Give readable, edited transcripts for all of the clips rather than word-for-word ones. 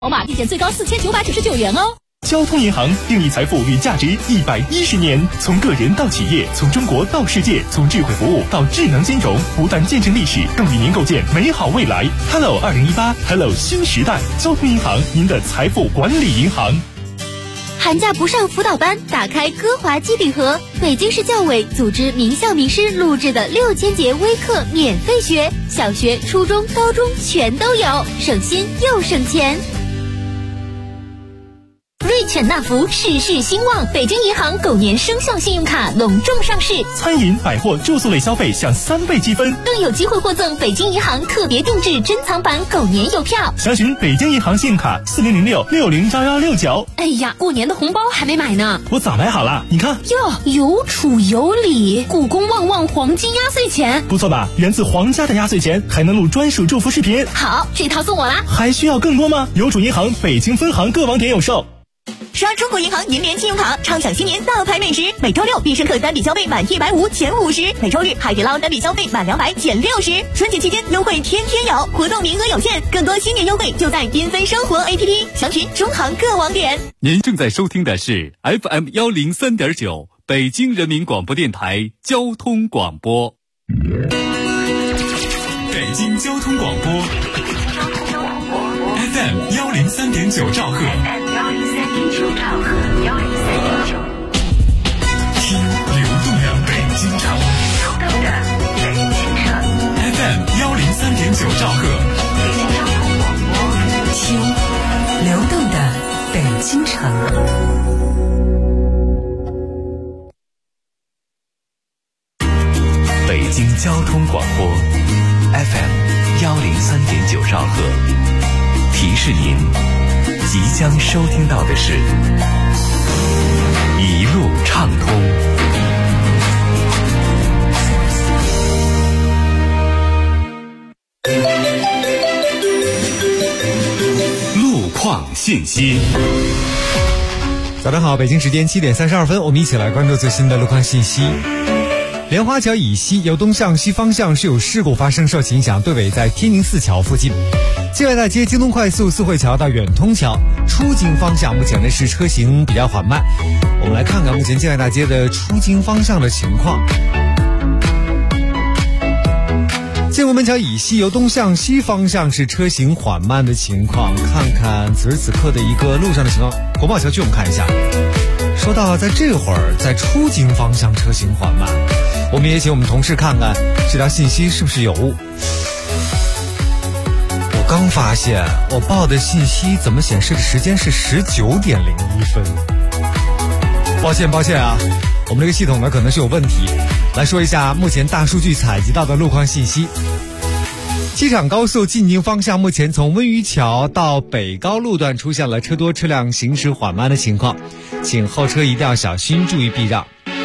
宝马立减最高4999元哦。 交通银行定义财富与价值110年，从个人到企业，从中国到世界，从智慧服务到智能金融，不断见证历史，更与您构建美好未来。Hello 2018 ，Hello 新时代，交通银行，您的财富管理银行。 寒假不上辅导班，打开歌华机顶盒，北京市教委组织名校名师录制的6000节微课免费学，小学、初中、高中全都有，省心又省钱。瑞犬纳福事事兴旺，北京银行狗年生肖信用卡隆重上市， 餐饮、百货、住宿类消费享3倍积分， 更有机会获赠北京银行特别定制珍藏版狗年邮票。 详询北京银行信用卡4006-601169。 哎呀，过年的红包还没买呢， 我早买好了，你看哟，有储有礼，故宫旺旺黄金压岁钱， 不错吧？源自皇家的压岁钱，还能录专属祝福视频。 好，这套送我啦。 还需要更多吗？邮储银行北京分行各网点有售。 刷中国银行银联信用卡，畅享新年大牌美食。每周六必胜客单笔消费满150减50，每周日海底捞单笔消费满200减60。春节期间优惠天天有，活动名额有限，更多新年优惠就在缤纷生活 APP， 详询中行各网点。 您正在收听的是 FM 103.9北京人民广播电台交通广播。北京交通广播 FM 103.9兆赫。听流动的北京城，FM 103.9兆赫，北京交通广播，听流动的北京城。北京交通广播 FM 103.9兆赫，提示您即将收听到的是一路畅通。路况信息。 早上好，北京时间7点32分，我们一起来关注最新的路况信息。莲花桥以西由东向西方向是有事故发生，受其影响，队尾在天宁寺桥附近。界外大街京东快速四惠桥到远通桥出京方向，目前呢是车行比较缓慢。我们来看看目前界外大街的出京方向的情况。建国门桥以西由东向西方向是车行缓慢的情况。看看此时此刻的一个路上的情况。国贸桥区我们看一下，说到在这会儿在出京方向车行缓慢，我们也请我们同事看看这条信息是不是有误。我刚发现我报的信息怎么显示的时间是19点01分，抱歉啊，我们这个系统呢可能是有问题。来说一下目前大数据采集到的路况信息。机场高速进京方向目前从温榆桥到北高路段出现了车多车辆行驶缓慢的情况，请后车一定要小心，注意避让。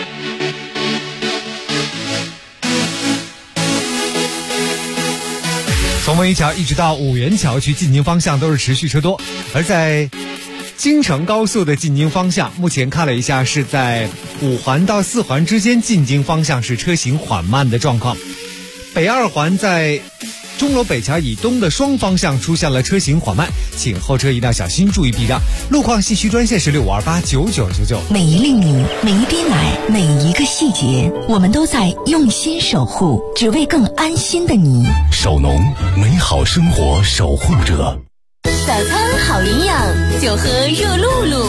从温榆桥一直到五原桥区进京方向都是持续车多，而在京承高速的进京方向，目前看了一下是在5环到4环之间进京方向是车行缓慢的状况。北2环在钟楼北桥以东的双方向出现了车行缓慢，请后车一定要小心，注意避让。路况信息专线是65289999。 每一粒米，每一滴奶，每一个细节，我们都在用心守护，只为更安心的你。 守农，美好生活守护者。 早餐好营养，就喝热露露。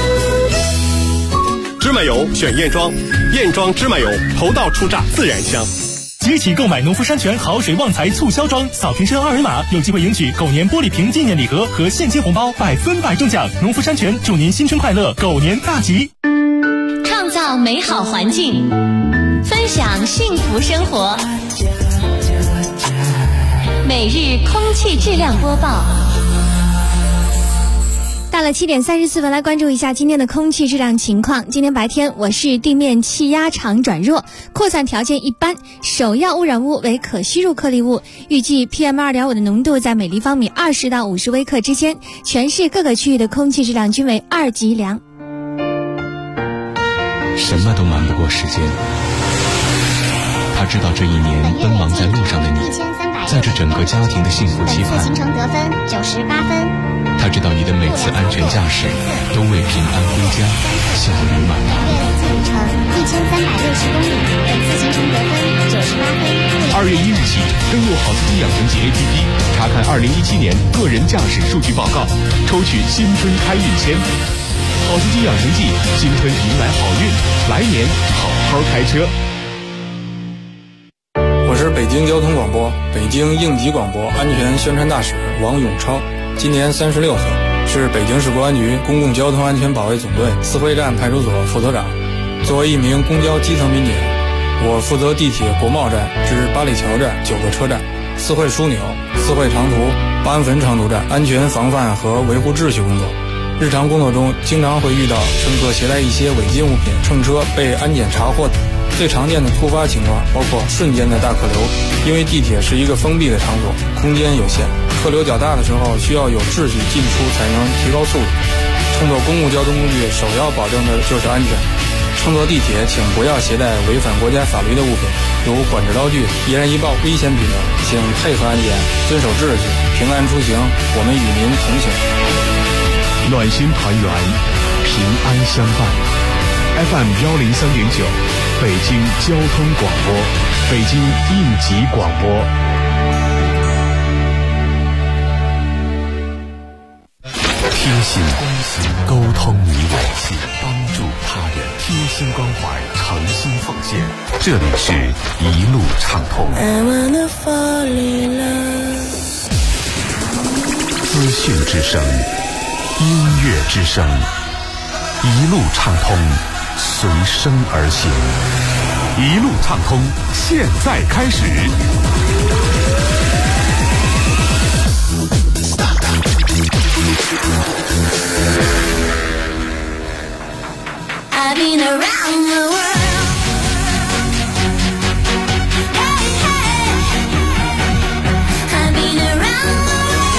芝麻油选燕庄，燕庄芝麻油头道出榨自然香。 即起购买农夫山泉好水旺财促销装，扫屏车2维码有机会赢取狗年玻璃瓶纪念礼盒和现金红包，100%中奖。农夫山泉祝您新春快乐，狗年大吉。 创造美好环境，分享幸福生活。每日空气质量播报。 到了7点34分，来关注一下今天的空气质量情况。今天白天我市地面气压场转弱，扩散条件一般，首要污染物为可吸入颗粒物，预计 PM2.5 的浓度在每立方米20到50微克之间，全市各个区域的空气质量均为2级良。 什么都瞒不过时间，他知道这一年奔忙在路上的你，在这整个家庭的幸福期盼， 形成得分98分。 他知道你的每次安全驾驶都为平安归家效率满堂。 路程1360公里，本次行程得分98分。 2月1日起，登录好司机养成记 APP， 查看2017年个人驾驶数据报告，抽取新春开运签。好司机养成记，新春迎来好运，来年好好开车。 我是北京交通广播、北京应急广播安全宣传大使王永超，今年36岁，是北京市公安局公共交通安全保卫总队四惠站派出所副所长。作为一名公交基层民警，我负责地铁国贸站至八里桥站9个车站、四惠枢纽、四惠长途、八安汾长途站安全防范和维护秩序工作。日常工作中经常会遇到乘客携带一些违禁物品乘车被安检查获。最常见的突发情况包括瞬间的大客流，因为地铁是一个封闭的场所，空间有限，客流较大的时候需要有秩序进出才能提高速度。乘坐公共交通工具首要保证的就是安全。乘坐地铁请不要携带违反国家法律的物品，如管制刀具、易燃易爆、危险品等，请配合安检，遵守秩序，平安出行，我们与您同行。 暖心团圆，平安相伴。FM 103.9，北京交通广播，北京应急广播。 贴心关心，沟通你我，帮助他人，贴心关怀，诚心奉献。这里是一路畅通。资讯之声，音乐之声，一路畅通，随声而行。一路畅通，现在开始。 I've been around the world. I've been around the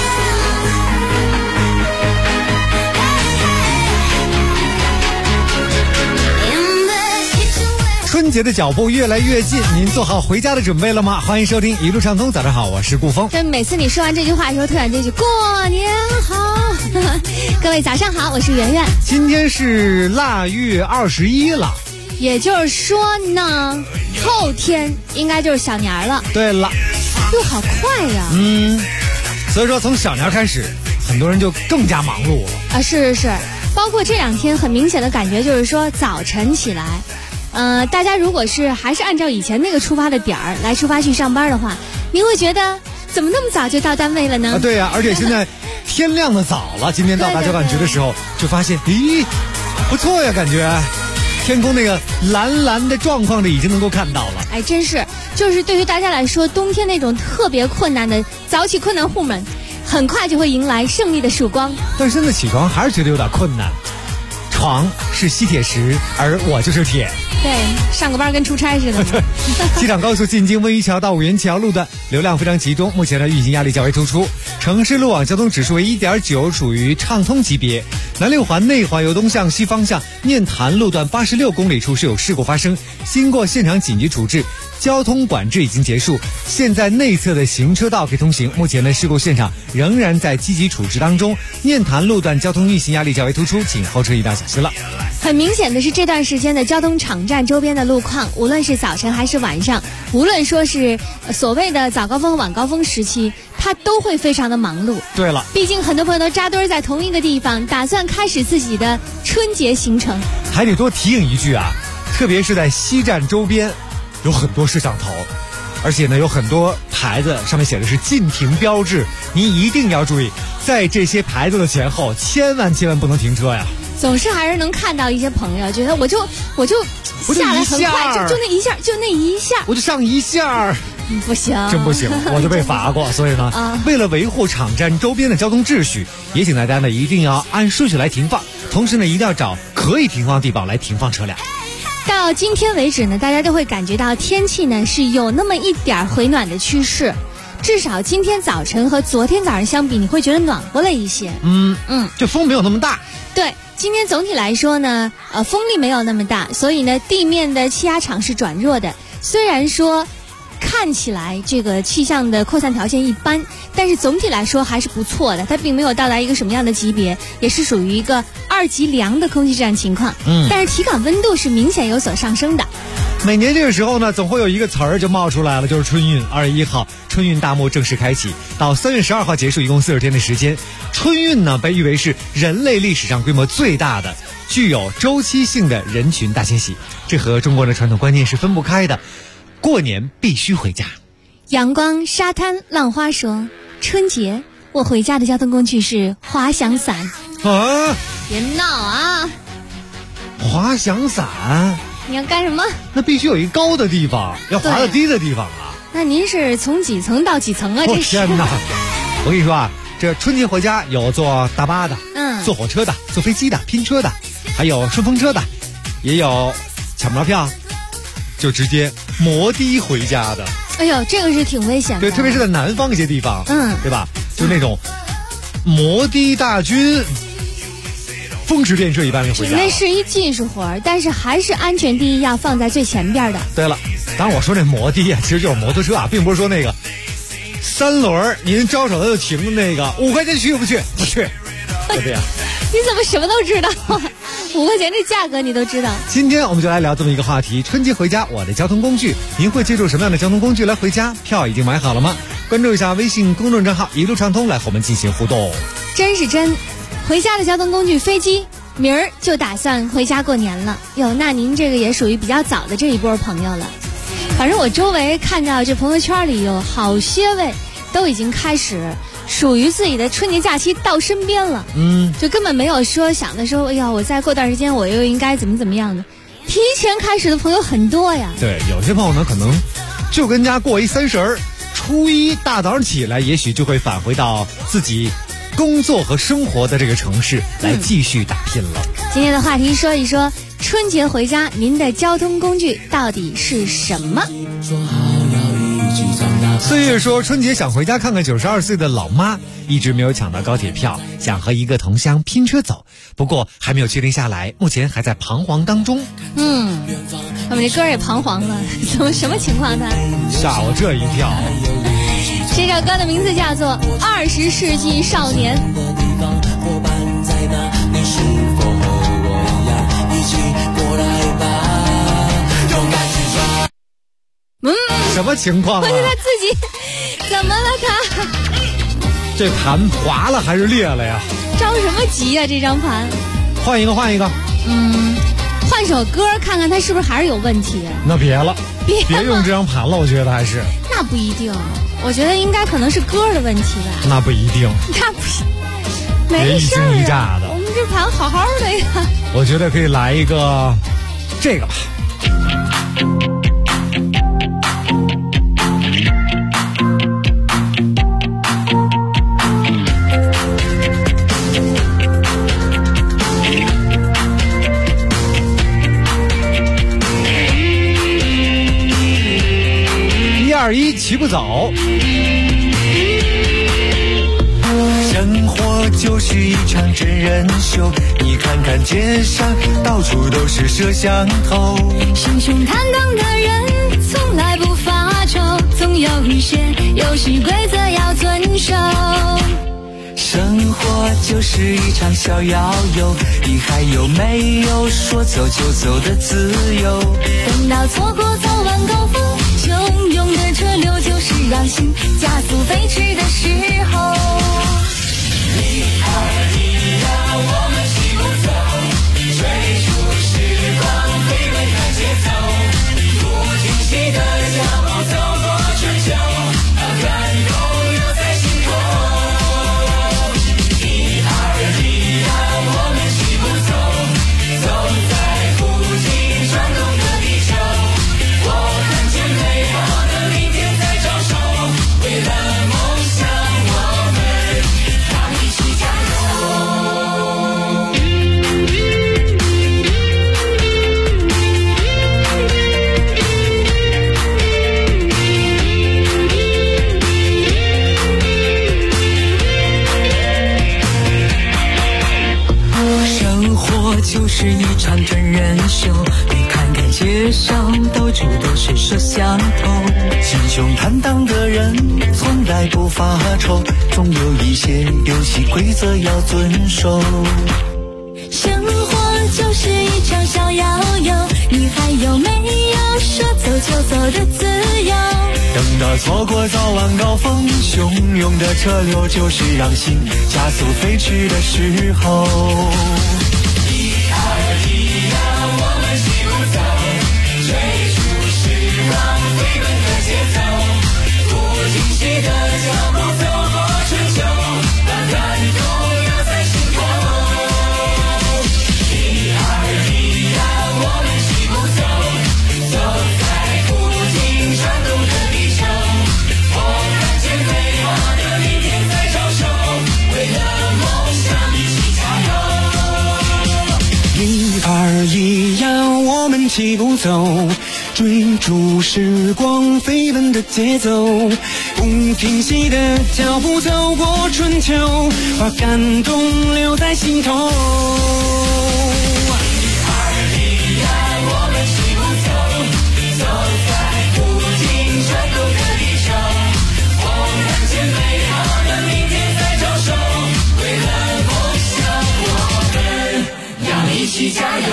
world. 春节的脚步越来越近，您做好回家的准备了吗？欢迎收听一路畅通，早上好，我是顾峰。 就每次你说完这句话的时候，突然这句过年好。各位早上好，我是圆圆。 今天是腊月21了， 也就是说呢，后天应该就是小年了。 对了， 哟，好快呀！ 所以说从小年开始，很多人就更加忙碌了啊！是，包括这2天，很明显的感觉就是说，早晨起来，大家如果是还是按照以前那个出发的点儿来出发去上班的话，您会觉得怎么那么早就到单位了呢？ 对呀，而且现在天亮的早了，今天到达交管局的时候就发现，咦，不错呀，感觉天空那个蓝蓝的状况的已经能够看到了。 哎，真是，就是对于大家来说，冬天那种特别困难的早起困难户们，很快就会迎来胜利的曙光。 但是现在起床还是觉得有点困难，床是吸铁石，而我就是铁。 对，上个班跟出差似的。 对，机场高速进京温榆桥到五元桥路的流量非常集中，目前的运行压力较为突出，城市路网交通指数为 1.9， 属于畅通级别。南六环内环由东向西方向念坛路段86公里处是有事故发生，经过现场紧急处置，交通管制已经结束，现在内侧的行车道可以通行。目前的事故现场仍然在积极处置当中，念坛路段交通运行压力较为突出，请后车一定要小心了。 很明显的是，这段时间的交通场站周边的路况，无论是早晨还是晚上，无论说是所谓的早高峰晚高峰时期，它都会非常的忙碌。 对了， 毕竟很多朋友都扎堆在同一个地方，打算开始自己的春节行程。 还得多提醒一句啊，特别是在西站周边有很多摄像头，而且呢有很多牌子上面写的是禁停标志，您一定要注意，在这些牌子的前后千万不能停车呀。 总是还是能看到一些朋友觉得我就下来很快，就那一下， 我就上一下， 不行， 真不行，我就被罚过。所以呢，为了维护场站周边的交通秩序，也请大家呢一定要按顺序来停放，同时呢一定要找可以停放地方来停放车辆。 到今天为止呢，大家都会感觉到天气呢是有那么一点回暖的趋势，至少今天早晨和昨天早上相比，你会觉得暖和了一些。 就风没有那么大。 对，今天总体来说呢，风力没有那么大，所以呢，地面的气压场是转弱的。虽然说看起来这个气象的扩散条件一般，但是总体来说还是不错的，它并没有到达一个什么样的级别，也是属于一个2级良的空气质量情况。但是体感温度是明显有所上升的。 每年这个时候呢，总会有一个词儿就冒出来了，就是春运。2月1号，春运大幕正式开启，到3月12号结束，一共40天的时间。春运呢，被誉为是人类历史上规模最大的、具有周期性的人群大迁徙。这和中国人的传统观念是分不开的。过年必须回家。 阳光沙滩浪花说，春节我回家的交通工具是滑翔伞。 啊！ 别闹啊！ 滑翔伞？ 你要干什么？ 那必须有一个高的地方，要滑到低的地方啊。 那您是从几层到几层啊？这是。 天哪！我跟你说啊，这春节回家有坐大巴的，坐火车的，坐飞机的，拼车的，还有顺风车的，也有抢不着票就直接摩的回家的。 哎呦，这个是挺危险的。 对，特别是在南方一些地方，对吧？就是那种摩的大军。风驰电掣一般人回家， 那是一技术活儿，但是还是安全第一，要放在最前边的。 对了，当然我说这摩的啊，其实就是摩托车啊，并不是说那个3轮您招手它就停的那个，5块钱去不去？不去，就这样。 你怎么什么都知道？5块钱这价格你都知道？ 今天我们就来聊这么一个话题：春节回家，我的交通工具，您会借助什么样的交通工具来回家？票已经买好了吗？关注一下微信公众账号一路畅通，来和我们进行互动。 真是真。回家的交通工具飞机，明儿就打算回家过年了。哟，那您这个也属于比较早的这一波朋友了。反正我周围看到这朋友圈里有好些位都已经开始属于自己的春节假期到身边了。就根本没有说想的说，哎呀，我再过段时间我又应该怎么样的。提前开始的朋友很多呀。 对，有些朋友呢可能就跟家过一30，初一大早上起来，也许就会返回到自己工作和生活的这个城市来继续打拼了。 今天的话题说一说春节回家您的交通工具到底是什么。 岁月说，春节想回家看看92岁的老妈，一直没有抢到高铁票，想和一个同乡拼车走，不过还没有确定下来，目前还在彷徨当中。 我们这歌也彷徨了，怎么什么情况呢？ 吓我这一跳。 这首歌的名字叫做《20世纪少年》。 什么情况啊？ 我觉得自己怎么了他？ 这盘滑了还是裂了呀？ 着什么急呀？这张盘。 换一个。 换首歌看看它是不是还是有问题。 那别了，别用这张盘了，我觉得还是。 那不一定，我觉得应该可能是歌的问题吧。 那不一定。 那不是，没事儿、 一惊一乍的。 我们这盘好好的呀。 我觉得可以来一个这个吧。121骑不走。 生活就是一场真人秀，你看看街上到处都是摄像头。 心胸坦荡的人从来不发愁，总有一些游戏规则要遵守。 生活就是一场小摇游，你还有没有说走就走的自由？ 等到错过早晚高峰，汹涌的车流就是让心加速飞驰的时候。 我们齐步走，追逐时光，飞奔的节奏，不停息的脚步，走过春秋，感动留在心头。我们齐步走，走在不停转动的地球，我看见美好的明天在招手，为了梦想我们一起加油。 就是一场真人秀，你看看街上到处都是摄像头， 心胸坦荡的人从来不发愁，总有一些游戏规则要遵守。 生活就是一场小摇摇，你还有没有说走就走的自由？ 等到错过早晚高峰，汹涌的车流就是让心加速飞驰的时候。 一二一呀，我们齐步走，追逐时光飞奔的节奏，不停息的脚步走过春秋，把感动留在心头。一二一呀，我们齐步走，走在不停转动的地球，我看见美好的明天在招手，为了梦想一起加油。 一二一呀，我们齐步走，追逐时光飞奔的节奏，不停息的脚步走过春秋，把感动留在心头。 一起加油！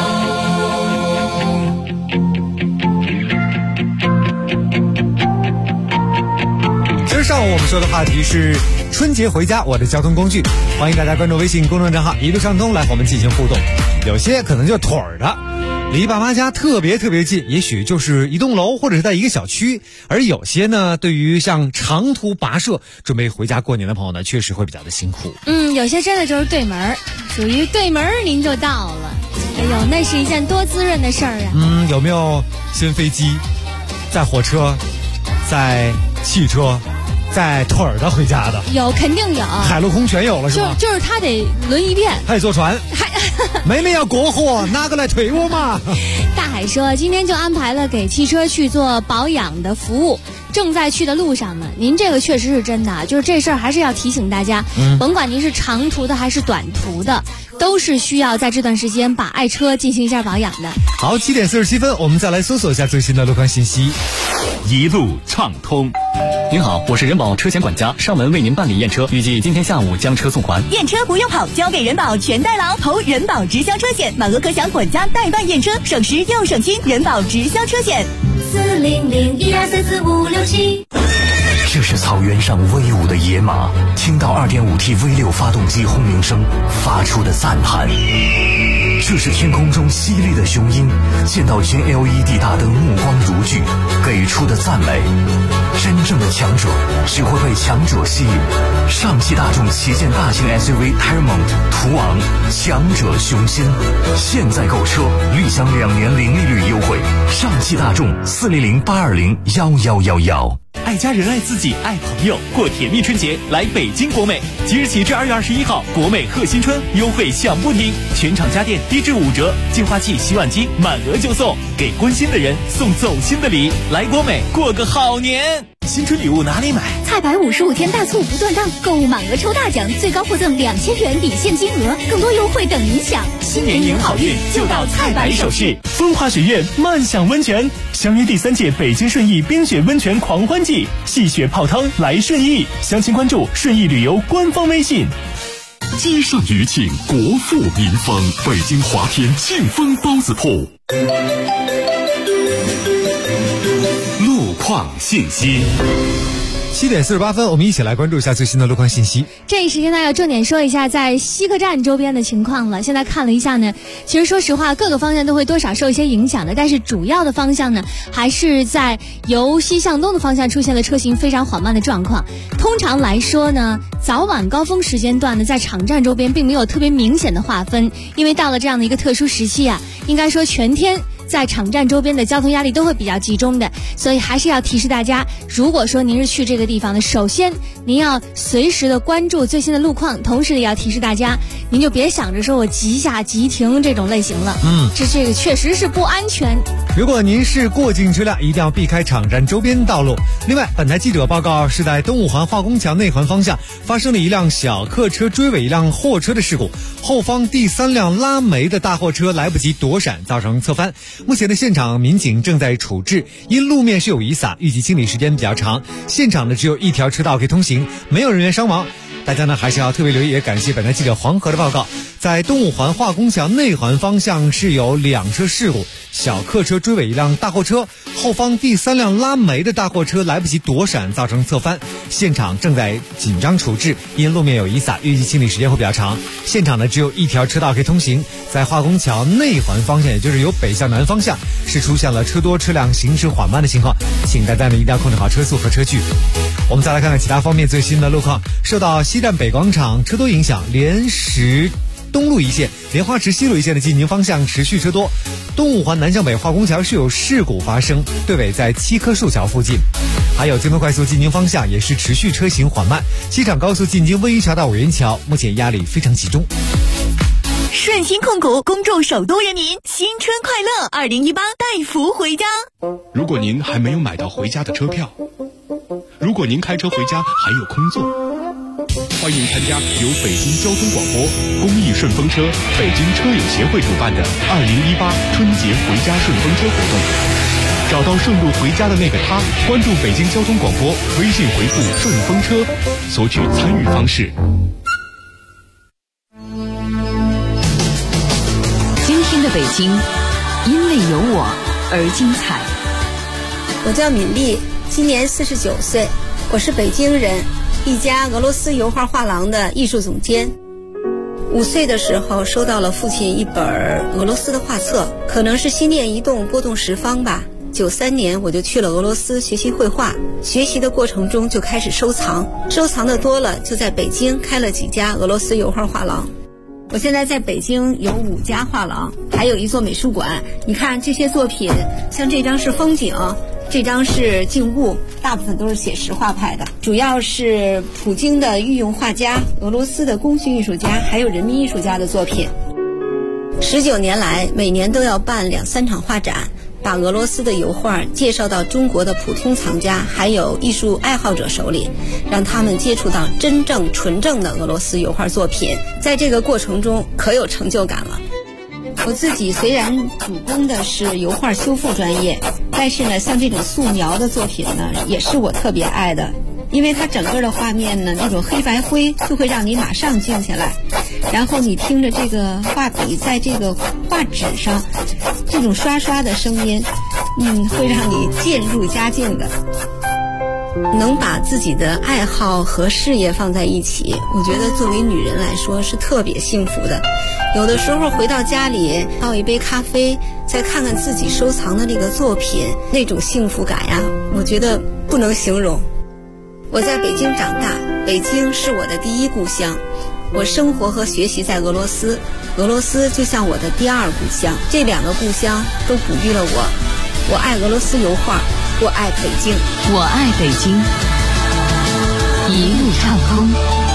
今儿上午我们说的话题是春节回家我的交通工具，欢迎大家关注微信公众账号一路畅通来和我们进行互动。有些可能就腿儿的离爸妈家特别近，也许就是一栋楼或者是在一个小区，而有些呢对于像长途跋涉准备回家过年的朋友呢，确实会比较的辛苦。 有些真的就是对门，属于对门您就到了，哎呦，那是一件多滋润的事儿啊。 有没有先飞机在火车在汽车在腿儿的回家的？ 有，肯定有， 海陆空全有了是吧？ 就是他得轮一遍， 还得坐船，妹妹要过河，拿个来推我嘛。 大海说今天就安排了给汽车去做保养的服务，正在去的路上呢。您这个确实是真的，就是这事儿还是要提醒大家，甭管您是长途的还是短途的，都是需要在这段时间把爱车进行一下保养的。 好，7点47分，我们再来搜索一下最新的路况信息。 一路畅通。 您好，我是人保车险管家，上门为您办理验车，预计今天下午将车送还。 验车不用跑，交给人保全代劳，投人保直销车险，满额可享管家代办验车，省时又省心。人保直销车险 40012344567。 这是草原上威武的野马，听到 2.5T V6 发动机轰鸣声发出的赞叹。这是天空中犀利的雄鹰，见到全 LED 大灯目光如炬，给出的赞美。真正的强者只会被强者吸引。上汽大众旗舰大型 SUV Terramont 途昂，强者雄心。现在购车立享2年零利率优惠。上汽大众40082011111。 爱家人爱自己爱朋友，过甜蜜春节来北京国美，即日起至2月21号，国美贺新春优惠享不停，全场家电低至5折，净化器、洗碗机满额就送，给关心的人送走心的礼，来国美过个好年。新春礼物哪里买？ 菜百55天大促不断档，购物满额抽大奖，最高获赠2000元抵现金额，更多优惠等您享。 新年迎好运就到菜百首饰。风华雪苑慢享温泉，相约第3届北京顺义冰雪温泉狂欢季，戏雪泡汤来顺义，详情关注顺义旅游官方微信。 街上余庆，国富民丰，北京华天庆丰包子铺。路况信息。 7点48分，我们一起来关注一下最新的路况信息。 这一时间呢，要重点说一下在西客站周边的情况了。现在看了一下呢，其实说实话，各个方向都会多少受一些影响的，但是主要的方向呢，还是在由西向东的方向出现了车行非常缓慢的状况。通常来说呢，早晚高峰时间段呢，在场站周边并没有特别明显的划分，因为到了这样的一个特殊时期啊，应该说全天在场站周边的交通压力都会比较集中的，所以还是要提示大家，如果说您是去这个地方的，首先您要随时的关注最新的路况，同时也要提示大家，您就别想着说我急下急停这种类型了，这个确实是不安全。 如果您是过境车辆，一定要避开场站周边道路。另外，本台记者报告是在东五环化工桥内环方向发生了一辆小客车追尾一辆货车的事故，后方第3辆拉煤的大货车来不及躲闪，造成侧翻。目前的现场民警正在处置，因路面是有雨洒，预计清理时间比较长。现场呢只有一条车道可以通行，没有人员伤亡。大家呢还是要特别留意，也感谢本台记者黄河的报告。在东五环化工桥内环方向是有2车事故，小客车追尾一辆大货车，后方第3辆拉煤的大货车来不及躲闪，造成侧翻。现场正在紧张处置，因路面有雨洒，预计清理时间会比较长。现场呢只有一条车道可以通行，在化工桥内环方向，也就是由北向南方向，是出现了车多车辆行驶缓慢的情况，请大家呢一定要控制好车速和车距。我们再来看看其他方面最新的路况。受到西站北广场车多影响，莲石东路一线、莲花池西路一线的进京方向持续车多。东五环南向北化工桥是有事故发生，队尾在7棵树桥附近。还有京东快速进京方向也是持续车行缓慢，机场高速进京温榆桥到五元桥目前压力非常集中。 顺鑫控股恭祝首都人民新春快乐，2018带福回家。 如果您还没有买到回家的车票，如果您开车回家还有空座，欢迎参加由北京交通广播、公益顺风车、北京车友协会主办的2018春节回家顺风车活动。找到顺路回家的那个他，关注北京交通广播，微信回复顺风车，索取参与方式。 今天的北京，因为有我而精彩。 我叫敏丽，今年49岁，我是北京人，一家俄罗斯油画画廊的艺术总监。5岁的时候收到了父亲一本俄罗斯的画册，可能是心念一动，拨动10方吧。93年我就去了俄罗斯学习绘画，学习的过程中就开始收藏，收藏的多了，就在北京开了几家俄罗斯油画画廊。我现在在北京有5家画廊，还有一座美术馆。你看这些作品，像这张是风景，这张是静物，大部分都是写实画派的，主要是普京的御用画家、俄罗斯的功勋艺术家还有人民艺术家的作品。19年来，每年都要办2-3场画展，把俄罗斯的油画介绍到中国的普通藏家还有艺术爱好者手里，让他们接触到真正纯正的俄罗斯油画作品。在这个过程中可有成就感了。我自己虽然主攻的是油画修复专业，但是呢，像这种素描的作品呢，也是我特别爱的，因为它整个的画面呢，那种黑白灰就会让你马上静下来，然后你听着这个画笔在这个画纸上这种刷刷的声音，会让你渐入佳境的。能把自己的爱好和事业放在一起，我觉得作为女人来说是特别幸福的。有的时候回到家里倒一杯咖啡，再看看自己收藏的这个作品，那种幸福感呀，我觉得不能形容。我在北京长大，北京是我的第一故乡，我生活和学习在俄罗斯，俄罗斯就像我的第2故乡，这2个故乡都哺育了我。我爱俄罗斯油画，我爱北京， 我爱北京，一路畅通。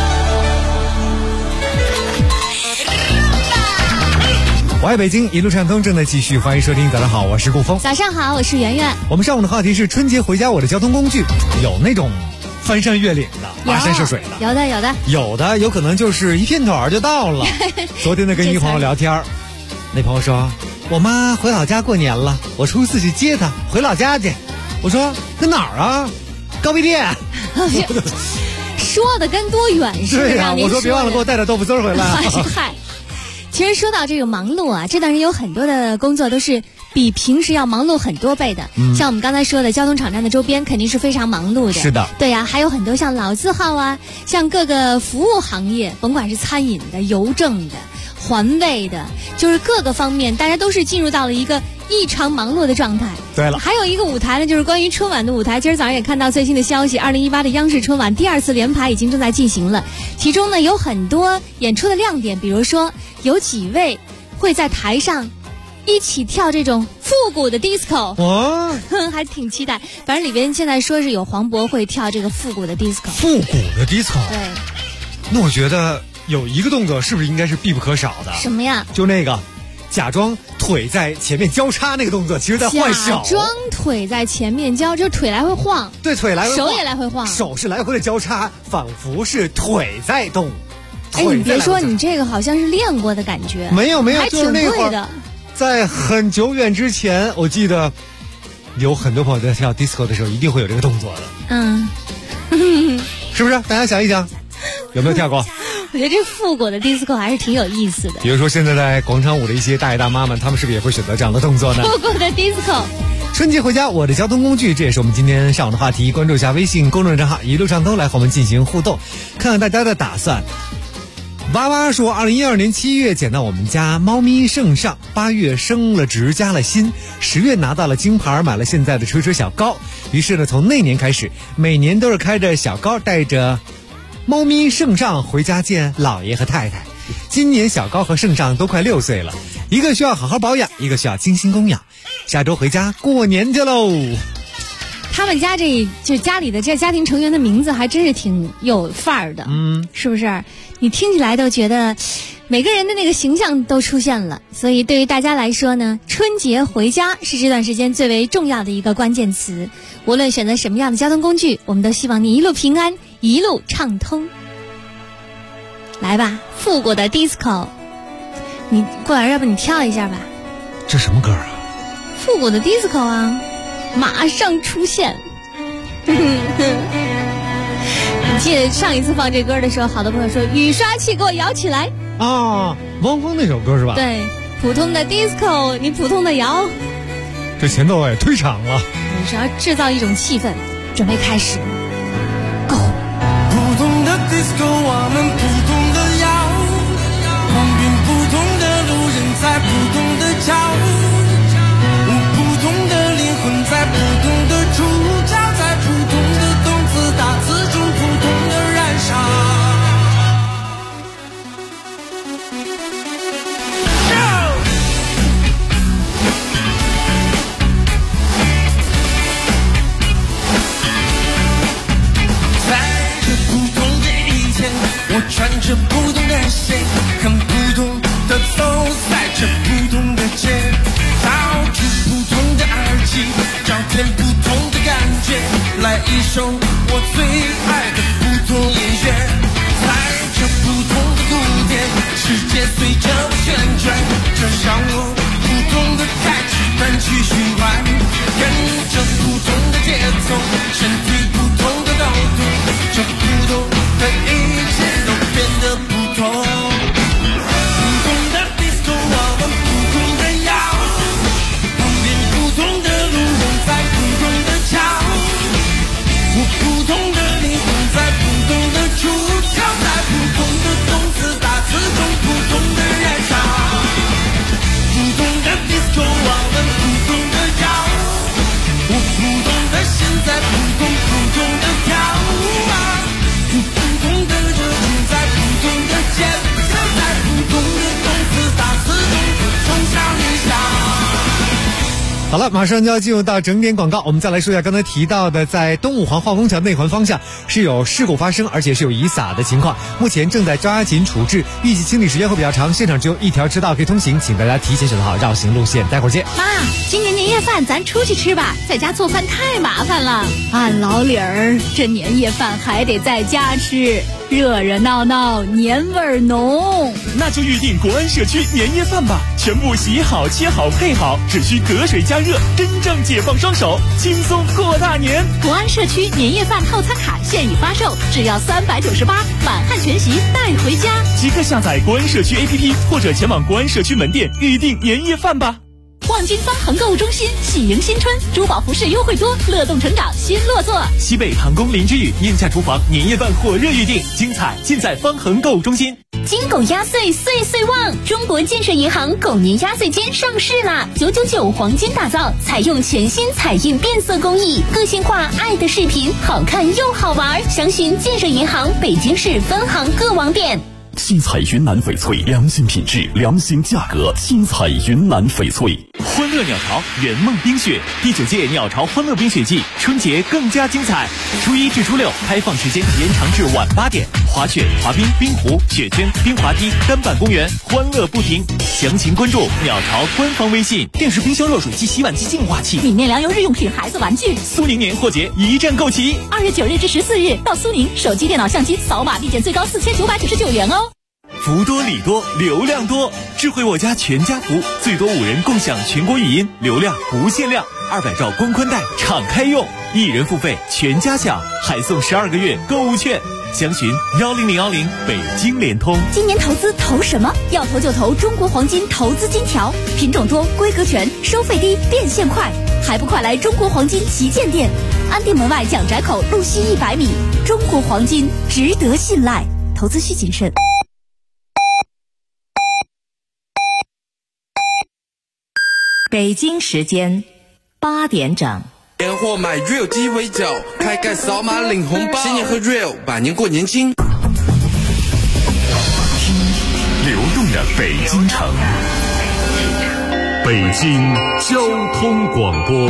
我爱北京，一路畅通正在继续，欢迎收听。早上好，我是顾峰。 早上好，我是圆圆。 我们上午的话题是春节回家我的交通工具，有那种翻山越岭的、跋山涉水的，有的有可能就是一片腿就到了。昨天呢跟一个朋友聊天，那朋友说我妈回老家过年了，我初4去接她回老家去。我说跟哪儿啊？高碑店。 说的跟多远似的。 对呀，我说别忘了给我带点豆腐丝回来。 嗨，其实说到这个忙碌啊，这段时间有很多的工作都是比平时要忙碌很多倍的。像我们刚才说的交通场站的周边肯定是非常忙碌的。 是的， 对呀，还有很多像老字号啊，像各个服务行业，甭管是餐饮的、邮政的、环卫的，就是各个方面，大家都是进入到了一个异常忙碌的状态。 对了， 还有一个舞台呢，就是关于春晚的舞台。今儿早上也看到最新的消息，2018的央视春晚第2次联排已经正在进行了。其中呢有很多演出的亮点，比如说有几位会在台上一起跳这种复古的 disco， 哇， 还挺期待。反正里边现在说是有黄渤会跳这个复古的 disco。 复古的 disco， 对。 那我觉得有一个动作是不是应该是必不可少的？ 什么呀？ 就那个假装腿在前面交叉那个动作，其实在换手。 假装腿在前面交，就是腿来回晃。 对，腿来回晃， 手也来回晃， 手是来回的交叉，仿佛是腿在动。 哎，你别说，你这个好像是练过的感觉。 没有， 还就是那会儿，在很久远之前，我记得有很多朋友在跳 disco 的时候，一定会有这个动作的。 嗯， 是不是？大家想一想，有没有跳过？ 我觉得这复古的 disco 还是挺有意思的。 比如说，现在在广场舞的一些大爷大妈们，他们是不是也会选择这样的动作呢？ 复古的 disco。 春节回家，我的交通工具，这也是我们今天上午的话题。关注一下微信公众账号一路上都来和我们进行互动，看看大家的打算。娃娃说，2012年7月捡到我们家猫咪圣上，8月升了职加了薪，10月拿到了金牌，买了现在的车车小高。于是呢，从那年开始，每年都是开着小高，带着猫咪圣上回家见姥爷和太太。今年小高和圣上都快6岁了，一个需要好好保养，一个需要精心供养。下周回家过年去喽。 他们家就家里的这家庭成员的名字还真是挺有范儿的，是不是？你听起来都觉得每个人的那个形象都出现了。所以对于大家来说呢，春节回家是这段时间最为重要的一个关键词。无论选择什么样的交通工具，我们都希望你一路平安，一路畅通。来吧，复古的 disco， 你过来，要不你跳一下吧？ 这什么歌啊？ 复古的 disco 啊，马上出现。你记得上一次放这歌的时候，好多朋友说雨刷器给我摇起来啊，汪峰那首歌是吧？ 对，普通的 disco， 你普通的摇。 这前奏也忒长了。 你是要制造一种气氛，准备开始。Go。 普通的 disco， 我们普通的摇，旁边普通的路人在普通的叫，普通的灵魂在普通的触角，在普通的动词大词中普通的燃烧。我穿着普通的鞋，很普通的走在这普通的街，掏出普通的耳机，找点普通的感觉，来一首我最爱的普通音乐，踩着普通的鼓点，世界随着我旋转，这让我普通的开启单曲循环，跟着普通的节奏，身体普通的抖动，这普通的一切都变得不同。普通的 disco， 我们普通的摇，旁边普通的路人在普通的瞧，我普通的灵魂在普通的触角，在普通的动词大词中普通的燃烧。普通的 disco， 我们普通的摇，我普通的心在普通的跳啊，普通的热情在普通的节奏，在普通的动词大词中冲向理想。 好了，马上就要进入到整点广告，我们再来说一下刚才提到的，在东五环化工桥内环方向是有事故发生，而且是有遗撒的情况，目前正在抓紧处置，预计清理时间会比较长，现场只有一条车道可以通行，请大家提前选择好绕行路线，待会儿见。 妈，今年年夜饭咱出去吃吧，在家做饭太麻烦了。 按老理儿，这年夜饭还得在家吃，热热闹闹，年味儿浓。 那就预定国安社区年夜饭吧，全部洗好、切好、配好，只需隔水加热，真正解放双手，轻松过大年。 国安社区年夜饭套餐卡现已发售，只要398，满汉全席带回家。 即刻下载国安社区 APP 或者前往国安社区门店预订年夜饭吧。 望京方恒购物中心喜迎新春，珠宝服饰优惠多，乐动成长新落座。 西北航宫林之宇宁夏厨房年夜饭火热预定，精彩尽在方恒购物中心。 金狗压岁岁岁旺！中国建设银行狗年压岁金上市啦！999黄金打造，采用全新彩印变色工艺，个性化爱的视频，好看又好玩。详询建设银行北京市分行各网点。 七彩云南翡翠，良心品质，良心价格。七彩云南翡翠。 欢乐鸟巢圆梦冰雪第9届鸟巢欢乐冰雪季，春节更加精彩。初1至初6开放时间延长至晚8点，滑雪、滑冰、冰壶、雪圈、冰滑梯、单板公园，欢乐不停。详情关注鸟巢官方微信。电视、冰箱、热水机、洗碗机、净化器、 米面粮油、日用品、孩子玩具。 苏宁年货节一站购齐 ，2月9日至14日到苏宁，手机、电脑、相机扫码立减最高4999元哦。 福多礼多，流量多，智慧我家全家福，最多5人共享全国语音，流量不限量，200兆光宽带敞开用，1人付费全家享，还送12个月购物券。详询10010北京联通。 今年投资投什么？要投就投中国黄金投资金条，品种多，规格全，收费低，变现快，还不快来中国黄金旗舰店，安定门外蒋宅口路西100米。中国黄金值得信赖，投资需谨慎。 北京时间8点整。 年货买 real 鸡尾酒，开盖扫码领红包，新年喝 real， 百年过年轻。 听流动的北京城，北京交通广播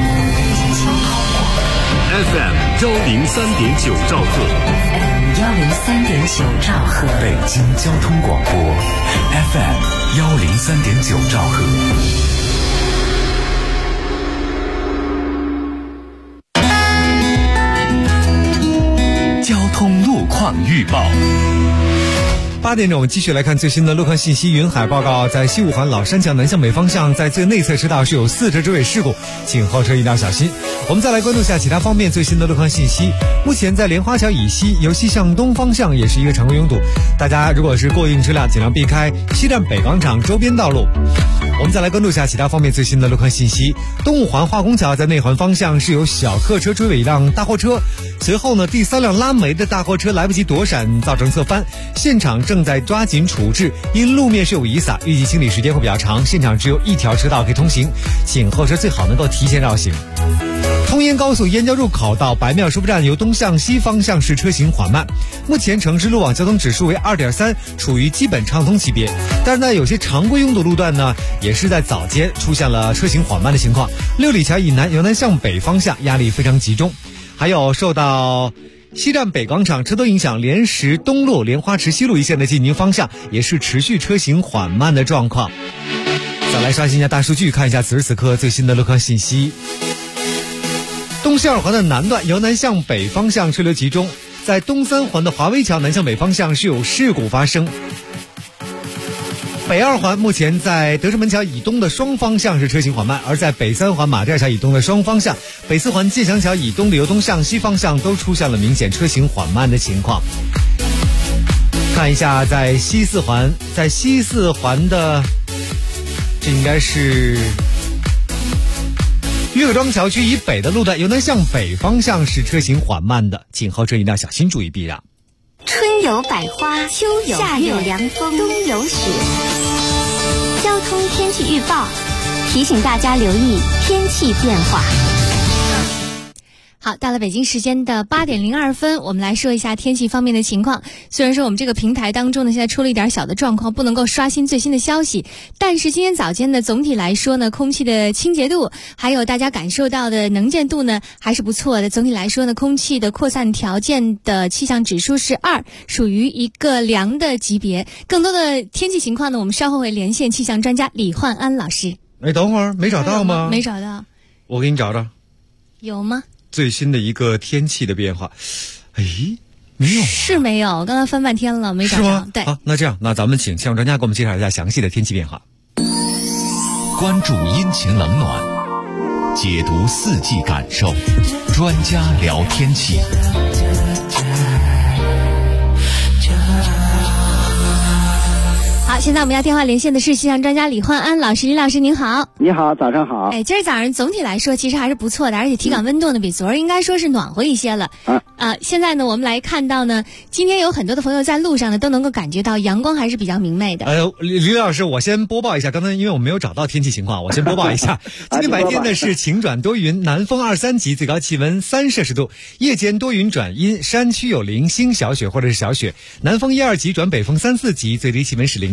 FM 103.9兆赫 103.9兆赫， 北京交通广播 FM 103.9兆赫。 交通路况预报。 8点钟继续来看最新的路况信息。云海报告，在西五环老山墙南向北方向，在最内侧车道是有4车追尾事故，请后车一定要小心。我们再来关注下其他方面最新的路况信息。目前在莲花桥以西由西向东方向也是一个常规拥堵，大家如果是过运车辆尽量避开西站北广场周边道路。我们再来关注下其他方面最新的路况信息。东五环化工桥在内环方向是有小客车追尾一辆大货车，随后呢第3辆拉煤的大货车来不及躲闪，造成侧翻，现场正在抓紧处置，因路面是有雨洒，预计清理时间会比较长，现场只有1条车道可以通行，请后车最好能够提前绕行。通燕高速燕郊入口到白庙收费站由东向西方向是车行缓慢，目前城市路网交通指数为2.3，处于基本畅通级别。但是呢，有些常规拥堵路段呢，也是在早间出现了车行缓慢的情况。六里桥以南由南向北方向压力非常集中，还有受到西站北广场车多影响，莲石东路、莲花池西路一线的进宁方向也是持续车行缓慢的状况。再来刷新一下大数据，看一下此时此刻最新的路况信息。东西2环的南段由南向北方向车流集中，在东3环的华威桥南向北方向是有事故发生。北2环目前在德胜门桥以东的双方向是车行缓慢，而在北3环马甸桥以东的双方向，北4环建祥桥以东的由东向西方向都出现了明显车行缓慢的情况。看一下在西4环的这应该是岳庄桥区以北的路段由南向北方向是车行缓慢的，请后车一定要小心注意避让。 春有百花，秋有夏有凉风，冬有雪。交通天气预报提醒大家留意天气变化。 好，到了北京时间的8点02分，我们来说一下天气方面的情况。虽然说我们这个平台当中呢，现在出了一点小的状况，不能够刷新最新的消息，但是今天早间呢，总体来说呢，空气的清洁度还有大家感受到的能见度呢，还是不错的。总体来说呢，空气的扩散条件的气象指数是2，属于一个良的级别。更多的天气情况呢，我们稍后会连线气象专家李焕安老师。 等会儿没找到吗？ 没找到。 我给你找找。 有吗？ 最新的一个天气的变化，没有， 是没有，刚才翻半天了，没找到。 是吗？ 对， 好，那这样，那咱们请气象专家给我们介绍一下详细的天气变化。 关注阴晴冷暖，解读4季感受，专家聊天气。 好，现在我们要电话连线的是气象专家李焕安老师。李老师您好。 你好，早上好。 今儿早上总体来说其实还是不错的，而且体感温度呢比昨儿应该说是暖和一些了。现在呢我们来看到呢，今天有很多的朋友在路上呢都能够感觉到阳光还是比较明媚的。 李老师，我先播报一下，刚才因为我没有找到天气情况，我先播报一下。今天白天呢是晴转多云，南风2、3级，最高气温3摄氏度。夜间多云转阴，山区有零星小雪或者是小雪，南风1、2级转北风3、4级，最低气温是0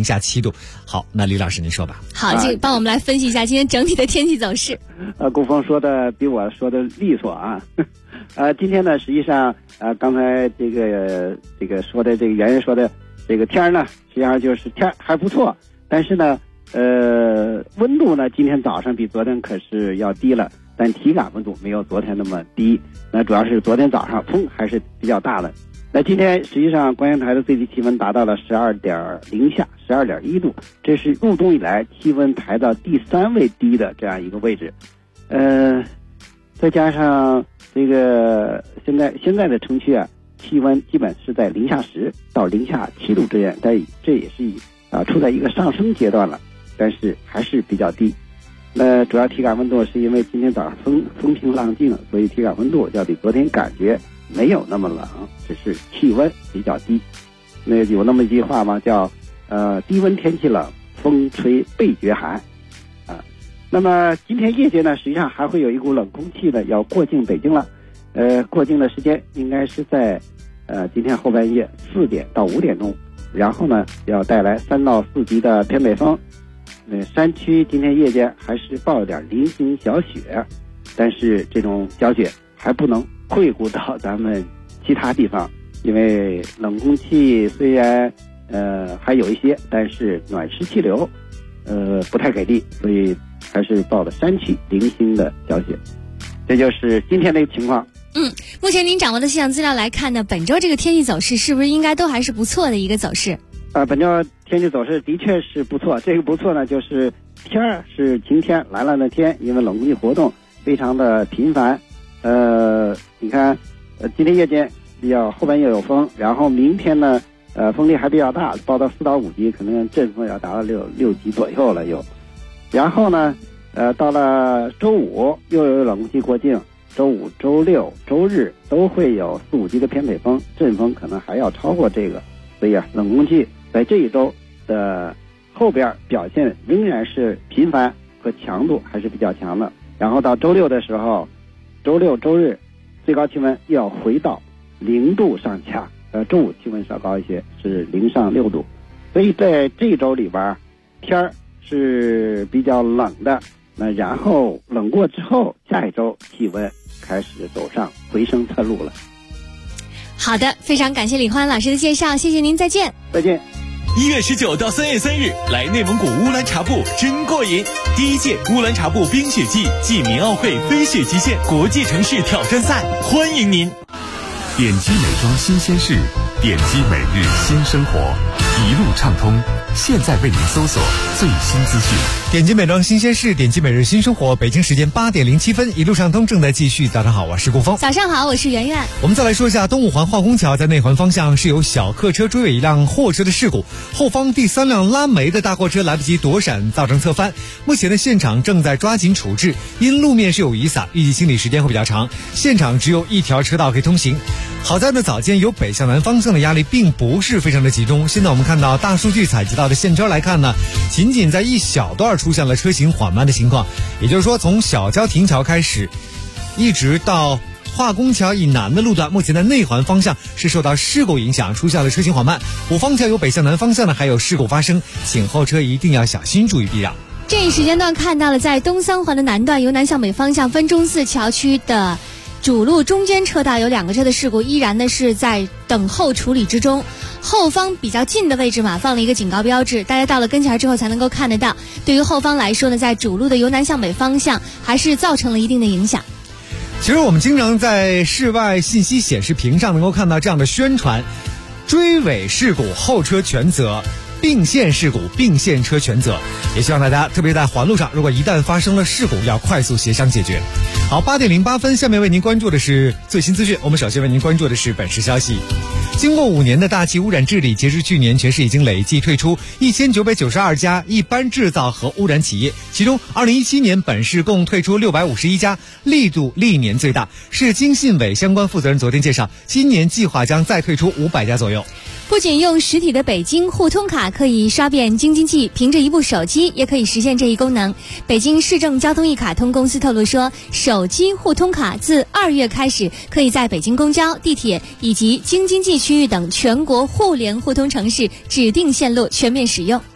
下7度。好，那李老师您说吧。 好，这帮我们来分析一下今天整体的天气走势。 顾峰说的比我说的利索啊。今天呢，实际上刚才这个说的这个圆圆说的这个天呢，实际上就是天还不错，但是呢，温度呢今天早上比昨天可是要低了，但体感温度没有昨天那么低。那主要是昨天早上风还是比较大的。那今天实际上观阳台的最低气温达到了12.0下，12.1度，这是入冬以来气温排到第3位低的这样一个位置。再加上这个现在的城区啊，气温基本是在零下10到零下7度之间，但这也是处在一个上升阶段了，但是还是比较低。那主要体感温度是因为今天早上风平浪静，所以体感温度要比昨天感觉没有那么冷，只是气温比较低。那有那么一句话嘛，叫低温天气冷，风吹背觉寒啊。那么今天夜间呢，实际上还会有一股冷空气呢要过境北京了。过境的时间应该是在今天后半夜4点到5点钟，然后呢要带来3到4级的偏北风。山区今天夜间还是报点零星小雪，但是这种小雪还不能惠顾到咱们其他地方，因为冷空气虽然还有一些，但是暖湿气流不太给力，所以还是报的山区零星的小雪。这就是今天的一个情况。 目前您掌握的气象资料来看呢，本周这个天气走势是不是应该都还是不错的一个走势？ 本周天气走势的确是不错。这个不错呢，就是天儿是晴天，蓝蓝的天，因为冷空气活动非常的频繁。你看，今天夜间比较后半夜有风，然后明天呢，风力还比较大，报到4到5级，可能阵风要达到6级左右了又。然后呢，到了周五又有冷空气过境，周五、周六、周日都会有4、5级的偏北风，阵风可能还要超过这个，所以冷空气在这一周的后边表现仍然是频繁和强度还是比较强的。然后到周六的时候，周六、周日最高气温又要回到0度上下，周五气温稍高一些，是0上6度。所以在这一周里边，天儿是比较冷的。那然后冷过之后，下一周气温开始走上回升侧路了。 好的，非常感谢李欢老师的介绍，谢谢您，再见。 再见。 1月19到3月3日，来内蒙古乌兰察布真过瘾！第1届乌兰察布冰雪季暨民奥会飞雪极限国际城市挑战赛，欢迎您！ 点击美妆新鲜事，点击每日新生活，一路畅通。现在为您搜索最新资讯。 点击美妆新鲜事，点击每日新生活。北京时间8点07分，一路畅通正在继续。早上好，我是顾峰。 早上好，我是圆圆。 我们再来说一下东五环化工桥在内环方向是有小客车追尾一辆货车的事故，后方第3辆拉煤的大货车来不及躲闪，造成侧翻。目前的现场正在抓紧处置，因路面是有雨伞，预计清理时间会比较长，现场只有一条车道可以通行。好在呢，早间由北向南方向的压力并不是非常的集中。现在我们看到大数据采集到的现车来看呢，仅仅在一小段出现了车行缓慢的情况，也就是说从小郊亭桥开始一直到化工桥以南的路段，目前的内环方向是受到事故影响，出现了车行缓慢。五方桥由北向南方向呢还有事故发生，请后车一定要小心注意避让。 这一时间段看到了在东三环的南段由南向北方向分钟寺桥区的主路中间车道有2个车的事故，依然呢是在等候处理之中。后方比较近的位置嘛，放了一个警告标志，大家到了跟前之后才能够看得到。对于后方来说呢，在主路的由南向北方向还是造成了一定的影响。 其实我们经常在室外信息显示屏上能够看到这样的宣传：追尾事故后车全责，并线事故并线车全责。也希望大家特别在环路上，如果一旦发生了事故，要快速协商解决。好，8点08分，下面为您关注的是最新资讯。我们首先为您关注的是本市消息。经过5年的大气污染治理，截至去年，全市已经累计退出1992家一般制造和污染企业，其中2017年本市共退出651家，力度历年最大。市经信委相关负责人昨天介绍，今年计划将再退出500家左右。 不仅用实体的北京互通卡可以刷遍京津冀，凭着一部手机也可以实现这一功能。北京市政交通一卡通公司透露说，手机互通卡自2月开始，可以在北京公交、地铁以及京津冀区域等全国互联互通城市指定线路全面使用。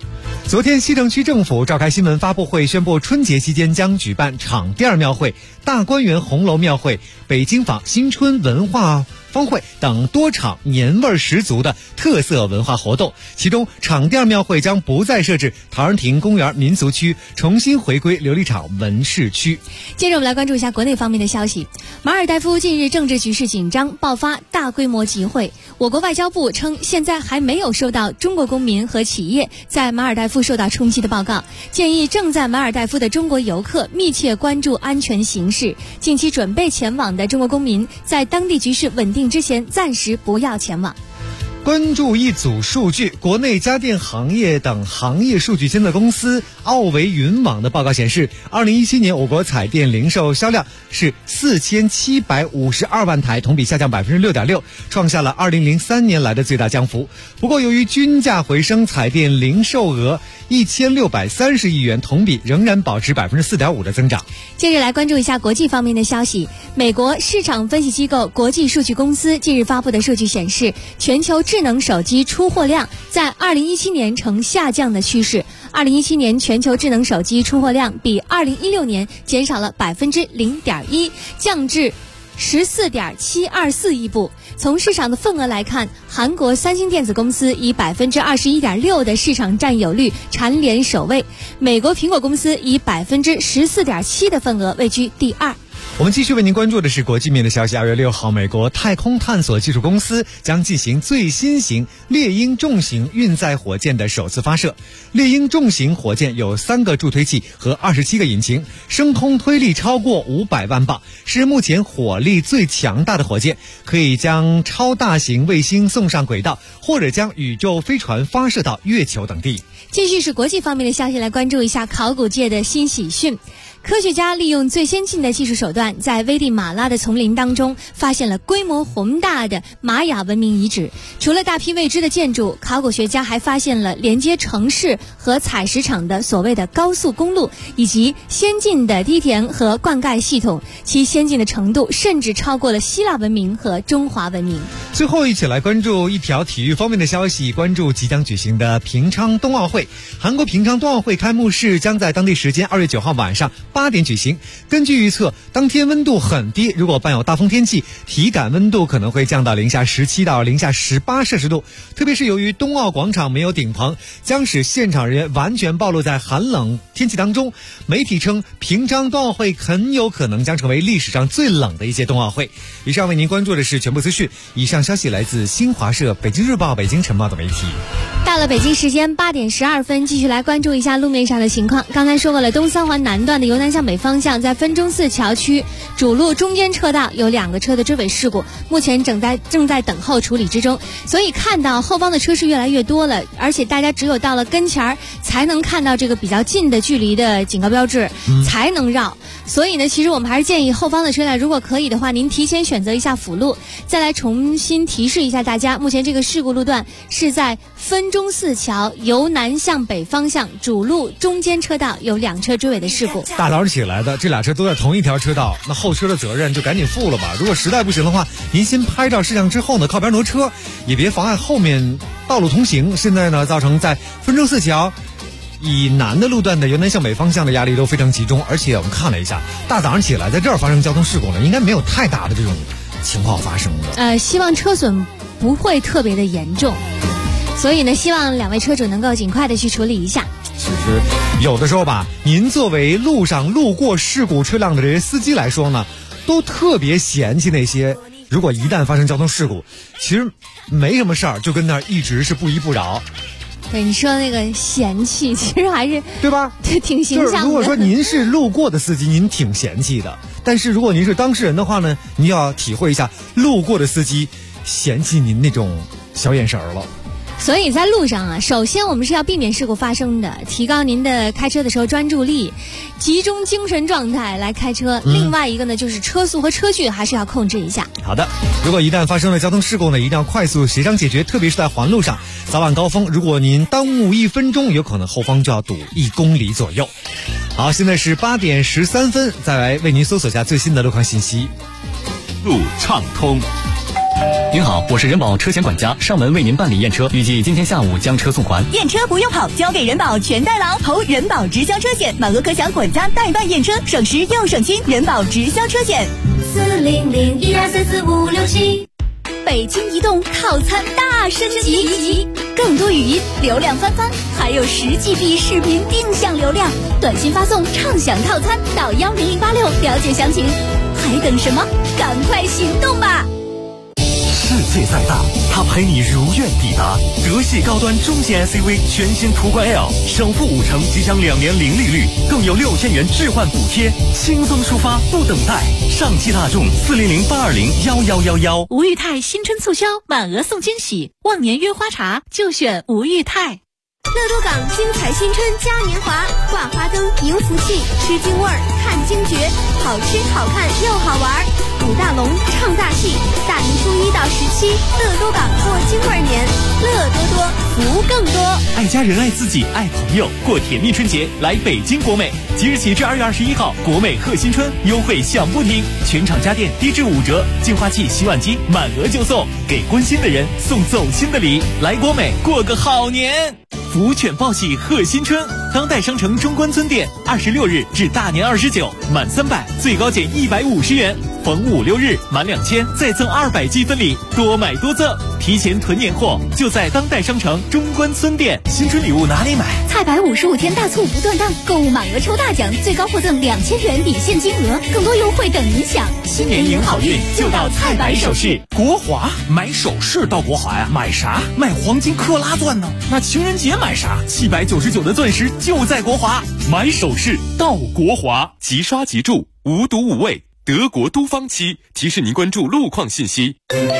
昨天，西城区政府召开新闻发布会，宣布春节期间将举办场店庙会、大观园红楼庙会、北京坊新春文化峰会等多场年味十足的特色文化活动。其中，场店庙会将不再设置陶然亭公园民俗区，重新回归琉璃厂文市区。 接着我们来关注一下国内方面的消息。马尔代夫近日政治局势紧张，爆发大规模集会。我国外交部称，现在还没有收到中国公民和企业在马尔代夫受到冲击的报告，建议正在马尔代夫的中国游客密切关注安全形势。近期准备前往的中国公民，在当地局势稳定之前，暂时不要前往。 关注一组数据，国内家电行业等行业数据监测公司奥维云网的报告显示，2017年我国彩电零售销量是4752万台，同比下降6.6%，创下了2003年来的最大降幅。不过，由于均价回升，彩电零售额1630亿元，同比仍然保持4.5%的增长。 接着来关注一下国际方面的消息。美国市场分析机构国际数据公司近日发布的数据显示，全球智能手机出货量在2017年呈下降的趋势。2017年全球智能手机出货量比2016年减少了0.1%，降至14.724亿部。从市场的份额来看，韩国三星电子公司以21.6%的市场占有率蝉联首位，美国苹果公司以14.7%的份额位居第二。 我们继续为您关注的是国际面的消息。2月6号，美国太空探索技术公司将进行最新型猎鹰重型运载火箭的首次发射。猎鹰重型火箭有3个助推器和27个引擎，升空推力超过500万磅，是目前火力最强大的火箭，可以将超大型卫星送上轨道，或者将宇宙飞船发射到月球等地。 继续是国际方面的消息，来关注一下考古界的新喜讯。科学家利用最先进的技术手段，在危地马拉的丛林当中发现了规模宏大的玛雅文明遗址。除了大批未知的建筑，考古学家还发现了连接城市和采石场的所谓的高速公路，以及先进的梯田和灌溉系统，其先进的程度甚至超过了希腊文明和中华文明。 最后一起来关注一条体育方面的消息，关注即将举行的平昌冬奥会。韩国平昌冬奥会开幕式将在当地时间2月9号晚上8点举行。根据预测，当天温度很低，如果伴有大风天气，体感温度可能会降到-17到-18摄氏度。特别是由于冬奥广场没有顶棚，将使现场人员完全暴露在寒冷天气当中。媒体称，平昌冬奥会很有可能将成为历史上最冷的一届冬奥会。以上为您关注的是全部资讯，以上消息来自新华社、北京日报、北京晨报等媒体。 到了北京时间8点12分，继续来关注一下路面上的情况。刚才说过了，东三环南段的由南向北方向，在分钟寺桥区主路中间车道有2个车的追尾事故，目前正在等候处理之中。所以看到后方的车是越来越多了，而且大家只有到了跟前儿才能看到这个比较近的距离的警告标志，才能绕。所以呢，其实我们还是建议后方的车辆，如果可以的话，您提前选择一下辅路。再来重新提示一下大家，目前这个事故路段是在分钟寺桥由南向北方向主路中间车道有2车追尾的事故。 大早上起来的，这俩车都在同一条车道，那后车的责任就赶紧负了吧。如果实在不行的话，您先拍照摄像之后呢，靠边挪车，也别妨碍后面道路通行。现在呢，造成在分钟寺桥以南的路段的由南向北方向的压力都非常集中，而且我们看了一下，大早上起来在这儿发生交通事故呢，应该没有太大的这种情况发生的。 希望车损不会特别的严重，所以呢，希望2位车主能够尽快的去处理一下。 其实有的时候吧，您作为路上路过事故车辆的这些司机来说呢，都特别嫌弃那些如果一旦发生交通事故，其实没什么事儿，就跟那儿一直是不依不饶。 对，你说那个嫌弃，其实还是对吧？ 对，挺形象的。 就是如果说您是路过的司机，您挺嫌弃的；但是如果您是当事人的话呢，您要体会一下路过的司机嫌弃您那种小眼神了。 所以在路上啊，首先我们是要避免事故发生的，提高您的开车的时候专注力，集中精神状态来开车。另外一个呢，就是车速和车距还是要控制一下。 好的，如果一旦发生了交通事故呢，一定要快速协商解决，特别是在环路上，早晚高峰，如果您耽误1分钟，有可能后方就要堵1公里左右。好，现在是8点13分，再来为您搜索一下最新的路况信息。 路畅通。 您好，我是人保车险管家，上门为您办理验车，预计今天下午将车送还。 验车不用跑，交给人保全代劳，投人保直销车险，满额可享管家代办验车，省时又省心。人保直销车险 40012344567。 北京移动套餐大升级，更多语音流量翻番，还有10GB 视频定向流量，短信发送畅享套餐到10086了解详情。还等什么？赶快行动吧！ 世界再大，它陪你如愿抵达。德系高端中型 SUV 全新途观 L， 首付50%，即享2年零利率，更有6000元置换补贴，轻松出发不等待。上汽大众40082011111。 吴裕泰新春促销，满额送惊喜，忘年约花茶就选吴裕泰。 乐多港精彩新春嘉年华，挂花灯迎福气，吃京味儿看惊觉，好吃好看又好玩。舞大龙唱大戏，大年初1到17，乐多港过京味年，乐多多福更多。 爱家人爱自己爱朋友，过甜蜜春节来北京国美，即日起至2月21号，国美贺新春优惠享不停，全场家电低至5折，净化器、洗碗机满额就送，给关心的人送走心的礼，来国美过个好年。福犬报喜贺新春，当代商城中关村店26日至大年29，满300最高减150元，逢5、6日满2000再赠200积分礼，多买多赠，提前囤年货就在当代商城中关村店。新春礼物哪里买？ 菜百55天大促不断档，购物满额抽大奖，最高获赠2000元抵现金额，更多优惠等您享。新年迎好运就到菜百首饰。 国华买首饰到国华呀？买啥？买黄金克拉钻呢？那情人节买啥？799的钻石就在国华，买首饰到国华。 即刷即住，无毒无味，德国都芳漆提示您关注路况信息。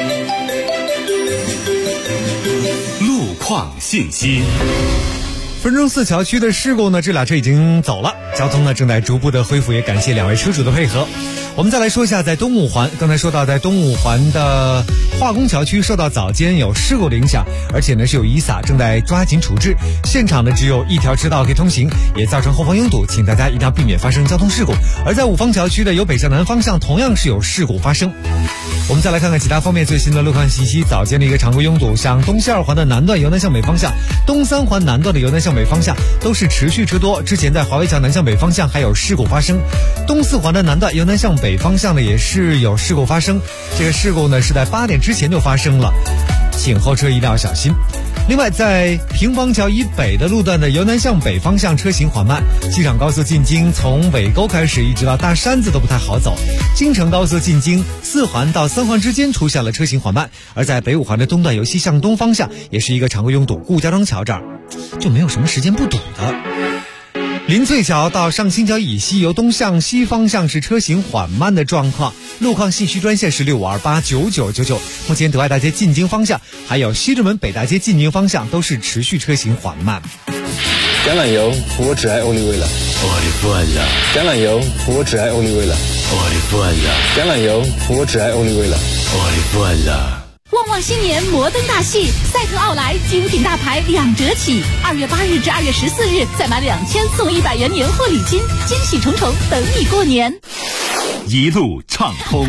路况信息。 分钟寺桥区的事故呢，这俩车已经走了，交通呢正在逐步的恢复，也感谢2位车主的配合。我们再来说一下，在东五环，刚才说到在东五环的化工桥区受到早间有事故的影响，而且呢是有雨伞正在抓紧处置，现场呢只有一条车道可以通行，也造成后方拥堵，请大家一定要避免发生交通事故。而在五方桥区的由北向南方向同样是有事故发生。我们再来看看其他方面最新的路况信息。早间的一个常规拥堵，像东西2环的南段由南向北方向，东3环南段的由南向北方向都是持续车多，之前在华为桥南向北方向还有事故发生，东4环的南段由南向北方向呢也是有事故发生，这个事故呢是在8点之前就发生了，请后车一定要小心。另外，在平房桥以北的路段的由南向北方向车行缓慢，机场高速进京从尾沟开始一直到大山子都不太好走，京承高速进京4环到3环之间出现了车行缓慢，而在北5环的东段由西向东方向也是一个常规拥堵，顾家庄桥这儿就没有什么时间不堵的。临翠桥到上新桥以西由东向西方向是车行缓慢的状况，路况信息专线是65289999。目前德爱大街进京方向还有西直门北大街进京方向都是持续车行缓慢。 橄榄油，我只爱欧丽薇了。 我的饭了。 橄榄油，我只爱欧丽薇了。 我的饭了。 橄榄油，我只爱欧丽薇了。 我的饭了。 旺旺新年摩登大戏，赛特奥莱精品大牌2折起，2月8日至2月14日，再满2000送100元年货礼金，惊喜重重等你过年。 一路畅通。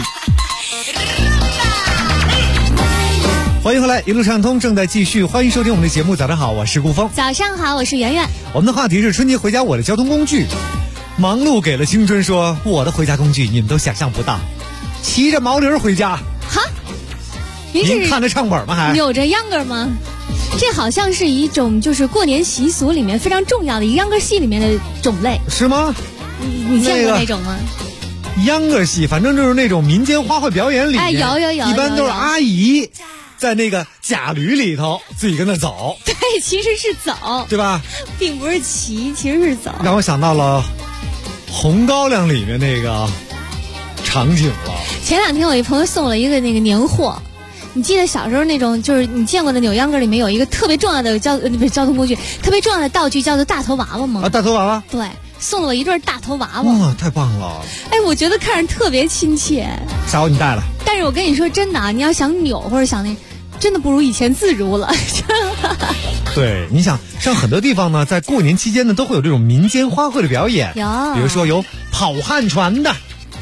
欢迎回来，一路畅通正在继续，欢迎收听我们的节目。早上好，我是顾峰。 早上好，我是圆圆。 我们的话题是春节回家我的交通工具。忙碌给了青春说，我的回家工具你们都想象不到，骑着毛驴回家。 哈， 您看着唱本吗？还有着秧歌吗？这好像是一种就是过年习俗里面非常重要的秧歌戏里面的种类， 是吗？ 你见过那种吗？ 秧歌戏，反正就是那种民间花卉表演里面， 有， 一般都是阿姨在那个假驴里头自己跟那走。 对，其实是走， 对吧？ 并不是骑，其实是走。 让我想到了红高粱里面那个场景了。 前2天我一朋友送了一个那个年货，你记得小时候那种，就是你见过的扭秧歌里面有一个特别重要的交通工具，特别重要的道具叫做大头娃娃吗？ 啊，大头娃娃。 对，送了我一对大头娃娃。 哇，太棒了！ 哎，我觉得看着特别亲切。 啥？你带了？ 但是我跟你说真的啊，你要想扭或者想那，真的不如以前自如了。 对，你想像很多地方呢，在过年期间呢，都会有这种民间花卉的表演， 有， 比如说有跑旱船的，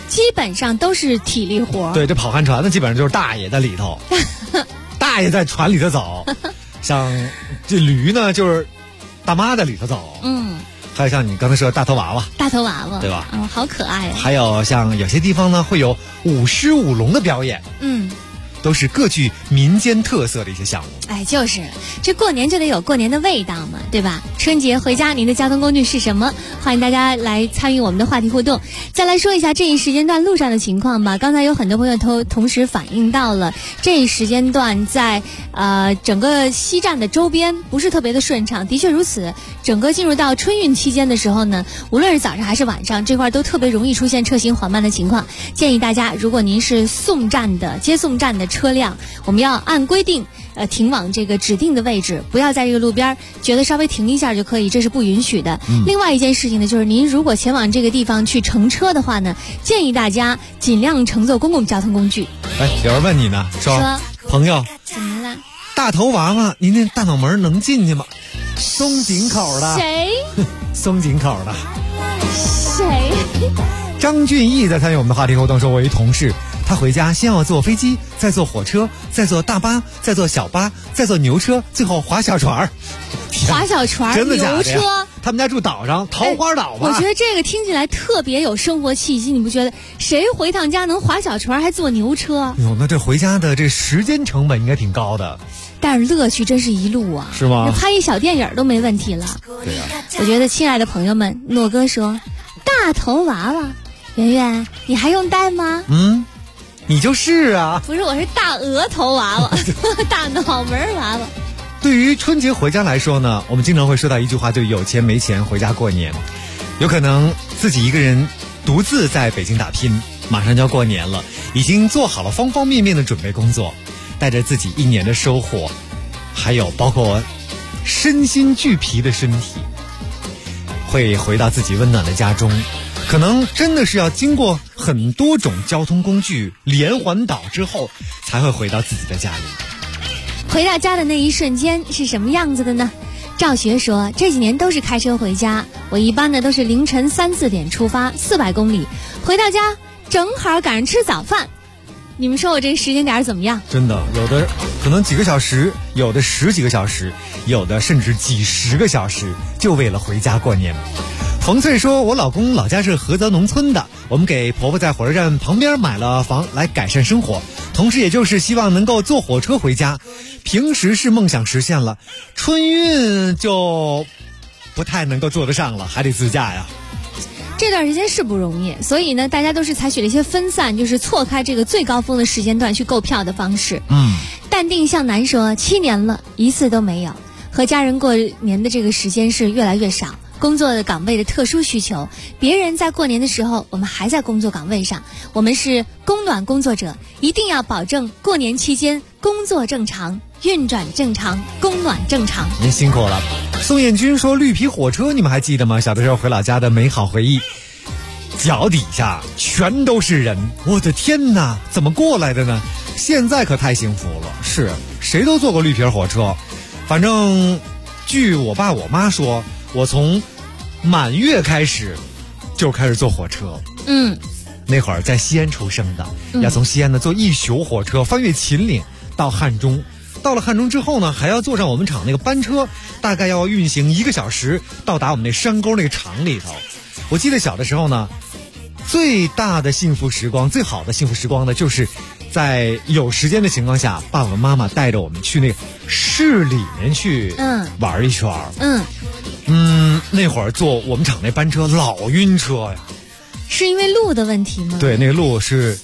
基本上都是体力活。 对，这跑旱船的基本上就是大爷在里头，大爷在船里头走，像这驴呢就是大妈在里头走。还有像你刚才说的大头娃娃，对吧？ 好可爱啊！ 还有像有些地方呢会有舞狮舞龙的表演，都是各具民间特色的一些项目。 就是这过年就得有过年的味道嘛，对吧？春节回家您的交通工具是什么？欢迎大家来参与我们的话题互动。再来说一下这一时间段路上的情况吧。刚才有很多朋友同时反映到了这一时间段在整个西站的周边不是特别的顺畅，的确如此。整个进入到春运期间的时候呢，无论是早上还是晚上，这块都特别容易出现车行缓慢的情况。建议大家，如果您是接送站的车辆，我们要按规定停往这个指定的位置，不要在这个路边觉得稍微停一下就可以，这是不允许的。另外一件事情呢，就是您如果前往这个地方去乘车的话呢，建议大家尽量乘坐公共交通工具。 有人问你呢，说朋友怎么了？ 大头娃娃，您那大脑门能进去吗？松紧口的。 谁？ 松紧口的。 谁？ 张俊义在参与我们的话题互动说，我一同事他回家先要坐飞机，再坐火车，再坐大巴，再坐小巴，再坐牛车，最后划小船。 划小船， 真的假的？ 牛车。 他们家住岛上，桃花岛吧。 我觉得这个听起来特别有生活气息，你不觉得？谁回趟家能划小船还坐牛车？ 那这回家的这时间成本应该挺高的。 但是乐趣真是一路啊， 是吗？ 拍一小电影都没问题了。 对呀。 我觉得亲爱的朋友们，诺哥说大头娃娃，圆圆你还用带吗？ 你就是啊。 不是，我是大额头娃娃，大脑门娃娃。 对于春节回家来说呢，我们经常会说到一句话，就有钱没钱回家过年。有可能自己一个人独自在北京打拼，马上就要过年了，已经做好了方方面面的准备工作，带着自己一年的收获，还有包括身心俱疲的身体，会回到自己温暖的家中。可能真的是要经过很多种交通工具连环岛之后，才会回到自己的家里。 回到家的那一瞬间是什么样子的呢？赵学说，这几年都是开车回家，我一般呢都是凌晨3、4点出发，400公里，回到家正好赶上吃早饭。你们说我这个时间点怎么样？ 真的，有的可能几个小时，有的10几个小时，有的甚至几10个小时，就为了回家过年。冯翠说，我老公老家是菏泽农村的，我们给婆婆在火车站旁边买了房来改善生活，同时也就是希望能够坐火车回家。平时是梦想实现了，春运就不太能够做得上了，还得自驾呀。 这段时间是不容易，所以呢，大家都是采取了一些分散，就是错开这个最高峰的时间段去购票的方式。淡定向南说，7年了，一次都没有。和家人过年的这个时间是越来越少。工作的岗位的特殊需求，别人在过年的时候，我们还在工作岗位上，我们是供暖工作者，一定要保证过年期间工作正常，运转正常，供暖正常。 您辛苦了。宋彦军说，绿皮火车你们还记得吗？小的时候回老家的美好回忆，脚底下全都是人，我的天哪，怎么过来的呢？现在可太幸福了。是，谁都坐过绿皮火车。反正据我爸我妈说，我从满月开始就开始坐火车。那会儿在西安出生的，要从西安呢坐1宿火车翻越秦岭到汉中。到了汉中之后呢，还要坐上我们厂那个班车，大概要运行1个小时，到达我们那山沟那个厂里头。我记得小的时候呢，最大的幸福时光，最好的幸福时光呢，就是在有时间的情况下，爸爸妈妈带着我们去那个市里面去玩一圈。那会儿坐我们厂那班车老晕车呀。 是因为路的问题吗？ 对，那个路是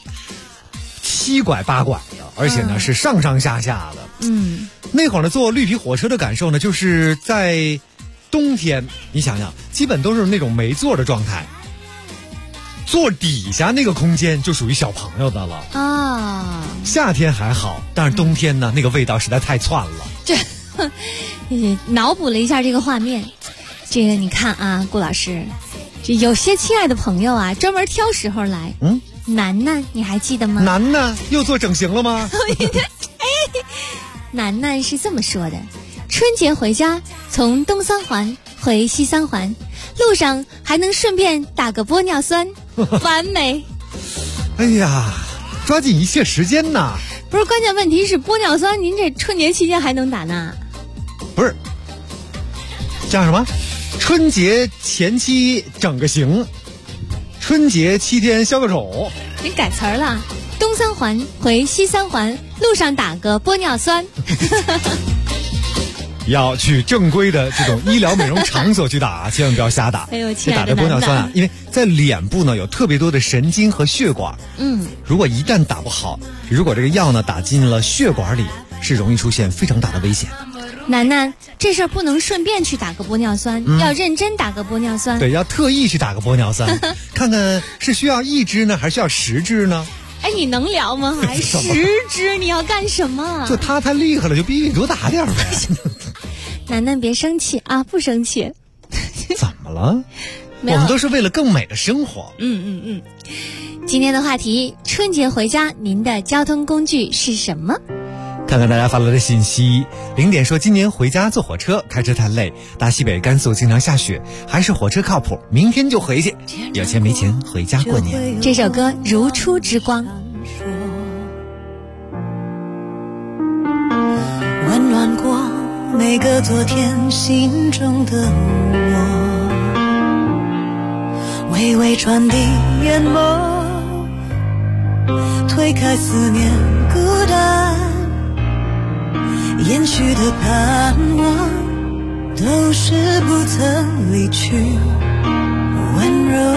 7拐8拐的，而且呢是上上下下的。那会儿呢坐绿皮火车的感受呢，就是在冬天，你想想，基本都是那种没座的状态，坐底下那个空间就属于小朋友的了啊。夏天还好，但是冬天呢，那个味道实在太窜了。 这脑补了一下这个画面，这个你看啊，顾老师，这有些亲爱的朋友啊，专门挑时候来。楠楠，你还记得吗？ 楠楠又做整形了吗？ 楠楠是这么说的：春节回家，从东三环回西三环，路上还能顺便打个玻尿酸，完美。 哎呀，抓紧一切时间呐！ 不是，关键问题是玻尿酸，您这春节期间还能打呢？ 不是，叫什么？春节前期整个形，春节7天消个肿。 你改词儿了，东三环回西三环，路上打个玻尿酸。 要去正规的这种医疗美容场所去打，千万不要瞎打。 哎呦，亲爱的打这玻尿酸啊，因为在脸部呢有特别多的神经和血管。如果一旦打不好，如果这个药呢打进了血管里，是容易出现非常大的危险。 楠楠，这事儿不能顺便去打个玻尿酸，要认真打个玻尿酸。 对，要特意去打个玻尿酸，看看是需要1支呢，还是需要10支呢？ 哎，你能聊吗？还10支？你要干什么？ 就他太厉害了，就必须多打点呗。 楠楠别生气啊，不生气。 怎么了？我们都是为了更美的生活。 今天的话题，春节回家您的交通工具是什么？ 看看大家发来的信息。0点说今年回家坐火车，开车太累，大西北甘肃经常下雪，还是火车靠谱，明天就回去，有钱没钱回家过年。 这首歌如初之光。 温暖过每个昨天心中的我，微微传递眼眸，推开思念孤单，延续的盼望都是不曾离去温柔。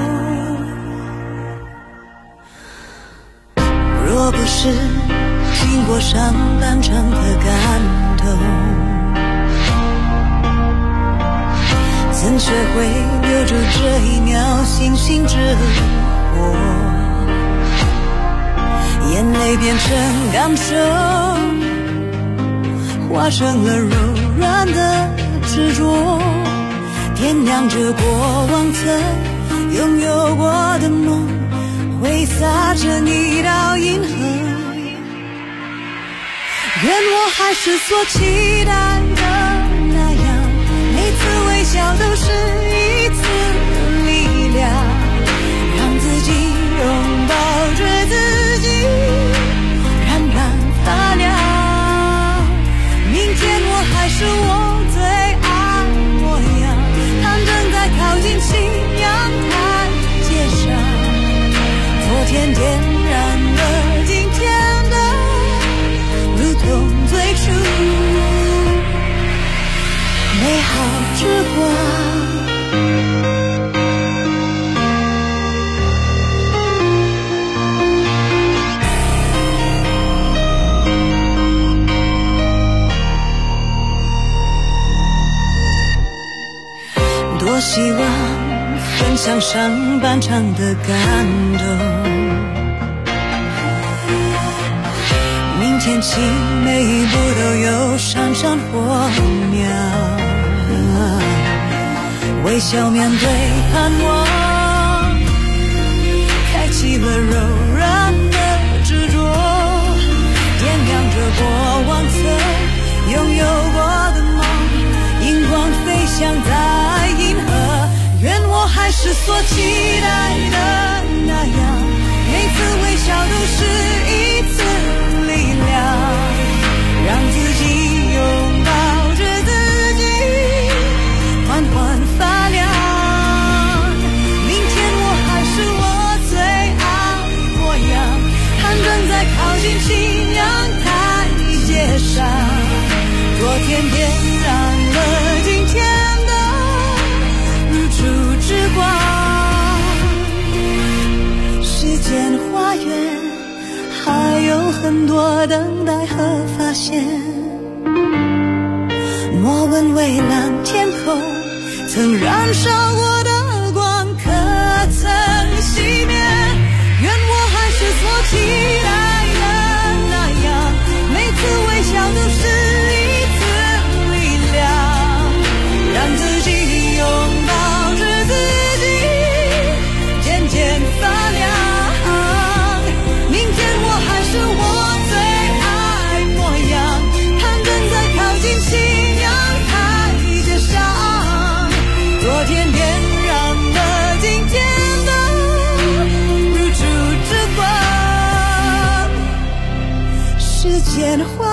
若不是经过上半场的感动，怎学会留住这一秒星星之火？眼泪变成感受，化成了柔软的执着，点亮着过往曾拥有过的梦，挥洒着你道银河。愿我还是所期待的那样，每次微笑都是一次力量，让自己拥抱着自己，冉冉发亮。明天我还是我最爱模样，它正在靠近夕阳台阶上，昨天点燃了今天的如同最初美好之光。多希望分享上半场的感动，明天起每一步都有闪闪火苗，微笑面对盼望，开启了柔软的执着，点亮着过往曾拥有过的梦，荧光飞翔在银河。愿我还是所期待的那样，每次微笑都是一次力量，让自己拥抱着自己，缓缓发亮。明天我还是我最爱模样，它正在靠近夕阳台阶上，昨天点燃了今天的日出之光。时间花园还有很多等待和发现，莫问蔚蓝天空曾燃烧过的光可曾熄灭。愿我还是所期待的那样，每次微笑都是一次力量，让自己拥抱着自己，渐渐发亮。明天我还是我最爱模样，它正在靠近夕阳台阶上，昨天点燃了今天的日出之光。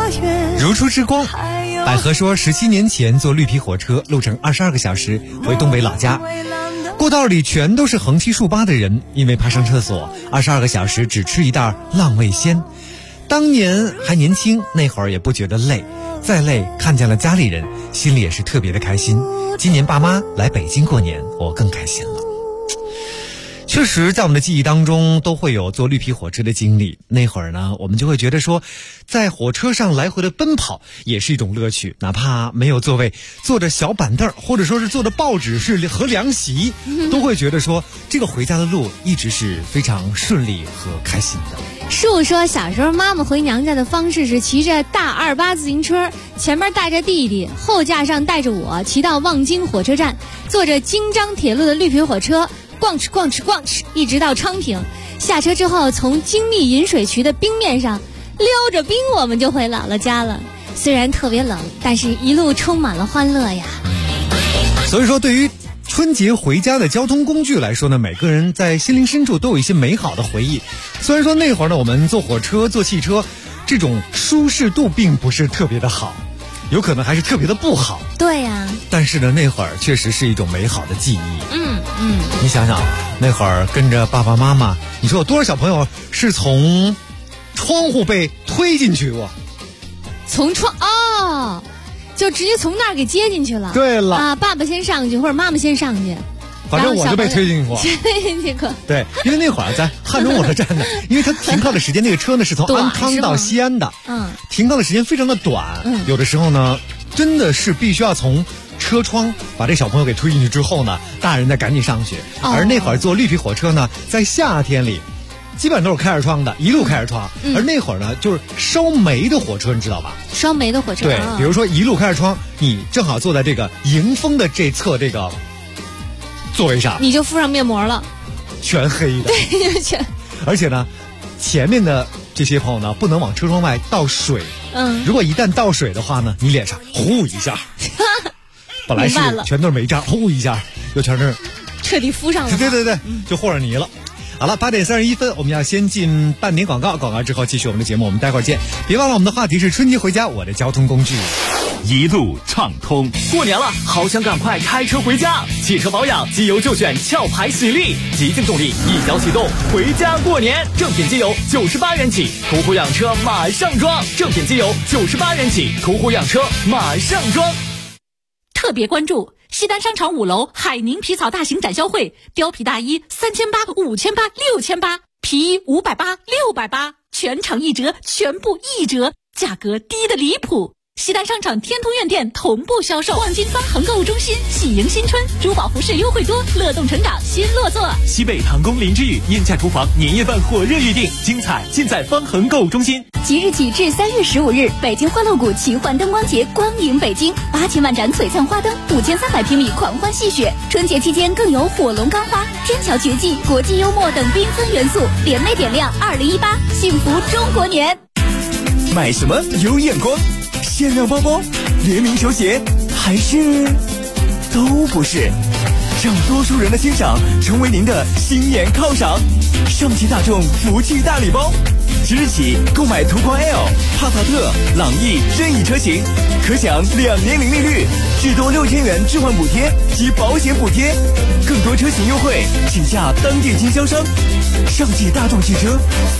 如初之光。百合说17年前坐绿皮火车，路程22个小时回东北老家，过道里全都是横七竖八的人，因为怕上厕所，22个小时只吃一袋浪味仙。当年还年轻，那会儿也不觉得累，再累看见了家里人，心里也是特别的开心。今年爸妈来北京过年，我更开心了。确实在我们的记忆当中都会有坐绿皮火车的经历，那会儿呢我们就会觉得说在火车上来回的奔跑也是一种乐趣，哪怕没有座位，坐着小板凳或者说是坐着报纸是和凉席，都会觉得说这个回家的路一直是非常顺利和开心的。 树说小时候妈妈回娘家的方式是骑着大28自行车，前面带着弟弟，后架上带着我，骑到望京火车站，坐着京张铁路的绿皮火车逛哧逛哧逛哧，一直到昌平。下车之后，从精密引水渠的冰面上溜着冰，我们就回姥姥家了。虽然特别冷，但是一路充满了欢乐呀。 所以说对于春节回家的交通工具来说呢，每个人在心灵深处都有一些美好的回忆。虽然说那会儿呢，我们坐火车坐汽车这种舒适度并不是特别的好，有可能还是特别的不好。 对呀， 但是呢那会儿确实是一种美好的记忆。你想想那会儿跟着爸爸妈妈，你说有多少小朋友是从窗户被推进去过？ 从窗就直接从那儿给接进去了。 对了啊，爸爸先上去或者妈妈先上去， 反正我就被推进去过。 推进去过。 对，因为那会儿在汉中火车站呢，因为它停靠的时间，那个车呢是从安康到西安的，停靠的时间非常的短，有的时候呢真的是必须要从车窗把这小朋友给推进去之后呢，大人再赶紧上去。而那会儿坐绿皮火车呢，在夏天里基本都是开着窗的，一路开着窗。而那会儿呢，就是烧煤的火车，你知道吧？ 烧煤的火车。 对，比如说一路开着窗，你正好坐在这个迎风的这侧这个座位上， 你就敷上面膜了， 全黑的。 对，全。 而且呢，前面的这些朋友呢，不能往车窗外倒水。如果一旦倒水的话呢，你脸上呼一下，本来是全都是煤渣，呼一下又全是彻底敷上了。 对，就和着泥了。好了，8点31分，我们要先进半点广告，广告之后继续我们的节目，我们待会儿见。别忘了我们的话题是春节回家，我的交通工具一路畅通。 过年了，好想赶快开车回家。汽车保养，机油就选壳牌喜力，极净动力，一脚启动，回家过年。正品机油98元起，途虎养车马上装。正品机油98元起，途虎养车马上装。 特别关注西单商场5楼海宁皮草大型展销会，貂皮大衣3800、5800、6800，皮衣580、680，全场一折，全部一折，价格低得离谱。西单商场天通苑店同步销售。望京方恒购物中心喜迎新春，珠宝服饰优惠多，乐动成长新落座。 西北唐宫林之宇燕价厨房年夜饭火热预定，精彩尽在方恒购物中心。 即日起至3月15日，北京欢乐谷奇幻灯光节光影北京，8000万盏璀璨花灯，5300平米狂欢戏雪。春节期间更有火龙钢花、天桥绝技、国际幽默等缤纷元素，联袂点亮2018，幸福中国年。 买什么有眼光？限量包包、联名球鞋，还是都不是？让多数人的欣赏成为您的新年犒赏。上汽大众福气大礼包，即日起购买途观 L、帕萨特、朗逸任意车型，可享2年零利率，至多6000元置换补贴及保险补贴，更多车型优惠，请下当店经销商。上汽大众汽车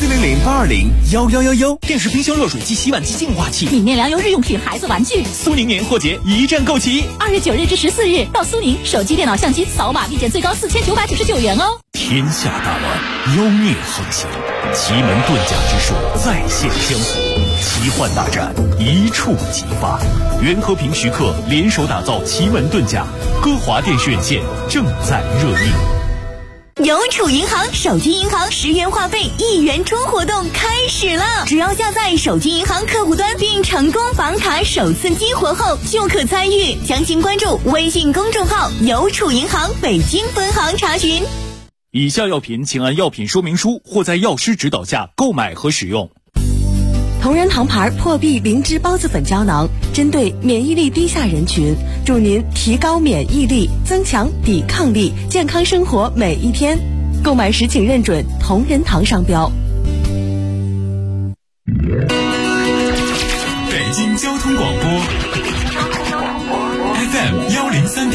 ，400-820-1111。 电视、冰箱、热水机、洗碗机、净化器、 米面粮油日用品、孩子玩具。 苏宁年货节一站购齐 ，2月9日至14日到苏宁，手机、电脑、相机扫码立减最高4999元哦。 天下大乱，妖孽横行，奇门遁甲之术再现江湖，奇幻大战一触即发。袁和平、徐克联手打造奇门遁甲，歌华电视院线正在热映。 邮储银行手机银行10元话费1元充活动开始了！只要下载手机银行客户端并成功绑卡首次激活后，就可参与。详情关注微信公众号“邮储银行北京分行”查询。 以下药品请按药品说明书或在药师指导下购买和使用。 同仁堂牌破壁灵芝孢子粉胶囊，针对免疫力低下人群，助您提高免疫力，增强抵抗力，健康生活每一天。购买时请认准同仁堂商标。 北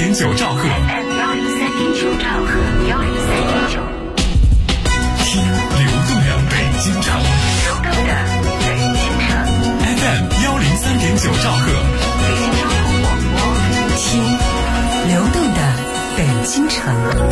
103.9兆赫。听流动的北京城。FM 103.9兆赫。 听流动的北京城。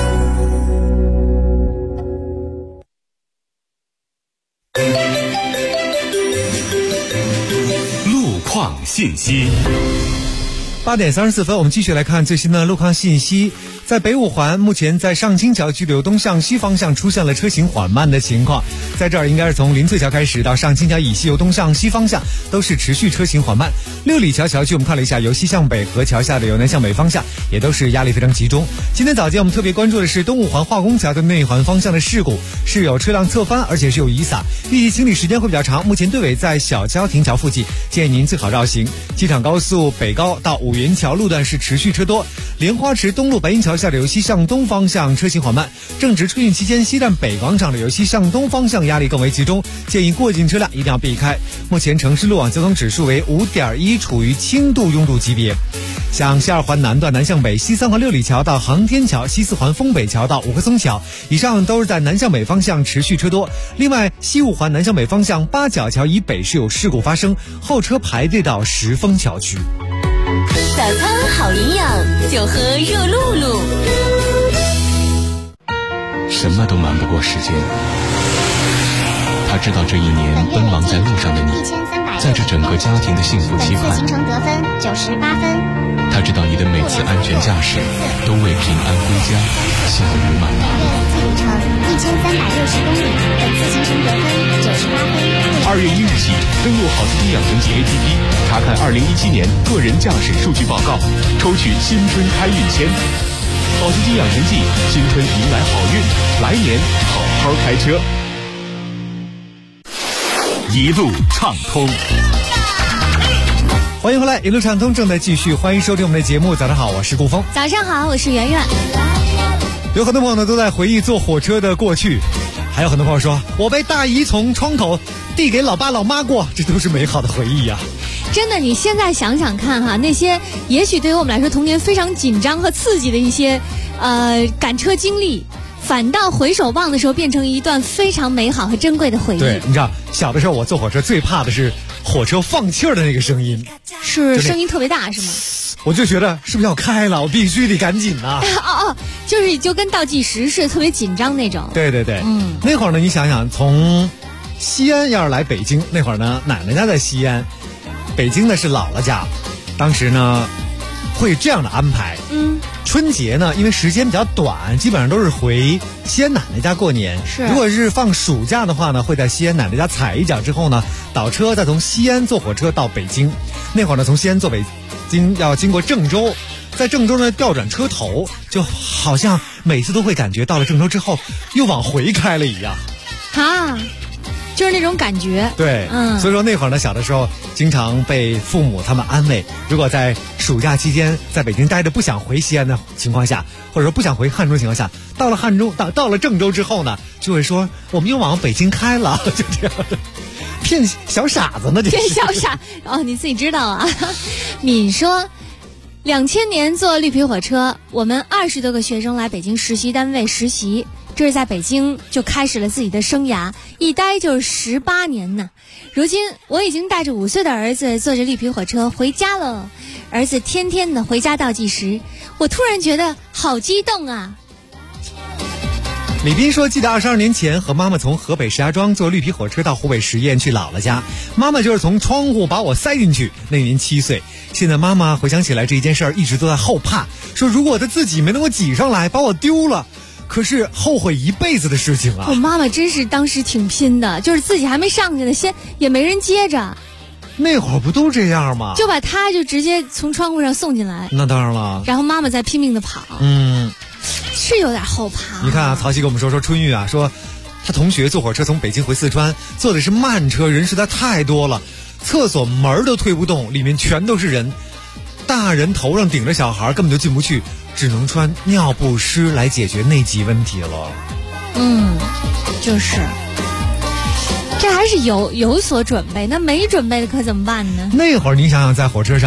路况信息。 8点34分，我们继续来看最新的路况信息。在北五环，目前在上清桥距流东向西方向出现了车行缓慢的情况，在这儿应该是从林翠桥开始到上清桥以西由东向西方向都是持续车行缓慢。六里桥桥区我们看了一下，由西向北和桥下的由南向北方向也都是压力非常集中。今天早间我们特别关注的是东五环化工桥的内环方向的事故，是有车辆侧翻，而且是有雨洒，预计清理时间会比较长。目前队尾在小桥停桥附近，建议您最好绕行。机场高速北高到五云桥路段是持续车多，莲花池东路白银桥下的由西向东方向车行缓慢，正值春运期间西站北广场的由西向东方向压力更为集中，建议过境车辆一定要避开。目前城市路网交通指数为5.1，处于轻度拥堵级别。像西二环南段南向北，西三环六里桥到航天桥，西四环丰北桥到五棵松桥，以上都是在南向北方向持续车多。另外，西五环南向北方向八角桥以北是有事故发生，后车排队到石峰桥区。 早餐好营养，就喝热露露。 什么都瞒不过时间，他知道这一年奔忙在路上的你，在这整个家庭的幸福期盼。 行程得分98分。 他知道你的每次安全驾驶都为平安归家笑语满堂。 里程1360公里，本次行程得分98分。 2月1日起，登录好司机养成记 APP， 查看2017年个人驾驶数据报告，抽取新春开运签。好司机养成记，新春迎来好运，来年好好开车。 一路畅通。 欢迎回来，一路畅通正在继续，欢迎收听我们的节目。早上好，我是顾峰。 早上好，我是圆圆。 有很多朋友呢都在回忆坐火车的过去，还有很多朋友说我被大姨从窗口递给老爸老妈过，这都是美好的回忆啊。 真的，你现在想想看哈，那些也许对于我们来说童年非常紧张和刺激的一些赶车经历，反倒回首望的时候变成一段非常美好和珍贵的回忆。 对，你知道小的时候我坐火车最怕的是火车放气儿的那个声音， 是声音特别大是吗？ 我就觉得是不是要开了，我必须得赶紧啊。 就跟倒计时似的，特别紧张那种。 对对对，那会儿呢，你想想，从西安要是来北京，那会儿呢，奶奶家在西安，北京呢是姥姥家，当时呢会这样的安排。春节呢，因为时间比较短，基本上都是回西安奶奶家过年。 是， 如果是放暑假的话呢，会在西安奶奶家踩一脚之后呢，倒车再从西安坐火车到北京。那会儿呢，从西安坐北京要经过郑州，在郑州呢调转车头，就好像每次都会感觉到了郑州之后又往回开了一样。 就是那种感觉。 对，所以说那会儿呢，小的时候经常被父母他们安慰，如果在暑假期间在北京待着不想回西安的情况下，或者说不想回汉中的情况下，到了汉中到了郑州之后呢，就会说我们又往北京开了，就这样的。骗小傻子呢，这骗小傻你自己知道啊。敏说2000年坐绿皮火车，我们20多个学生来北京实习单位实习，这是在北京就开始了自己的生涯，一待就是18年呢。如今我已经带着5岁的儿子坐着绿皮火车回家了，儿子天天的回家倒计时，我突然觉得好激动啊。 李斌说，记得22年前和妈妈从河北石家庄坐绿皮火车到湖北十堰去姥姥家，妈妈就是从窗户把我塞进去，那年7岁。现在妈妈回想起来这一件事儿，一直都在后怕，说如果她自己没能够挤上来，把我丢了，可是后悔一辈子的事情啊。 我妈妈真是当时挺拼的，就是自己还没上去呢，先也没人接着。 那会儿不都这样吗？ 就把她就直接从窗户上送进来。 那当然了。 然后妈妈再拼命的跑。是有点后怕。 你看啊，曹曦跟我们说春运啊，说他同学坐火车从北京回四川，坐的是慢车，人实在太多了，厕所门都推不动，里面全都是人，大人头上顶着小孩根本就进不去，只能穿尿不湿来解决内急问题了。 就是这还是有所准备，那没准备的可怎么办呢？ 那会儿你想想，在火车上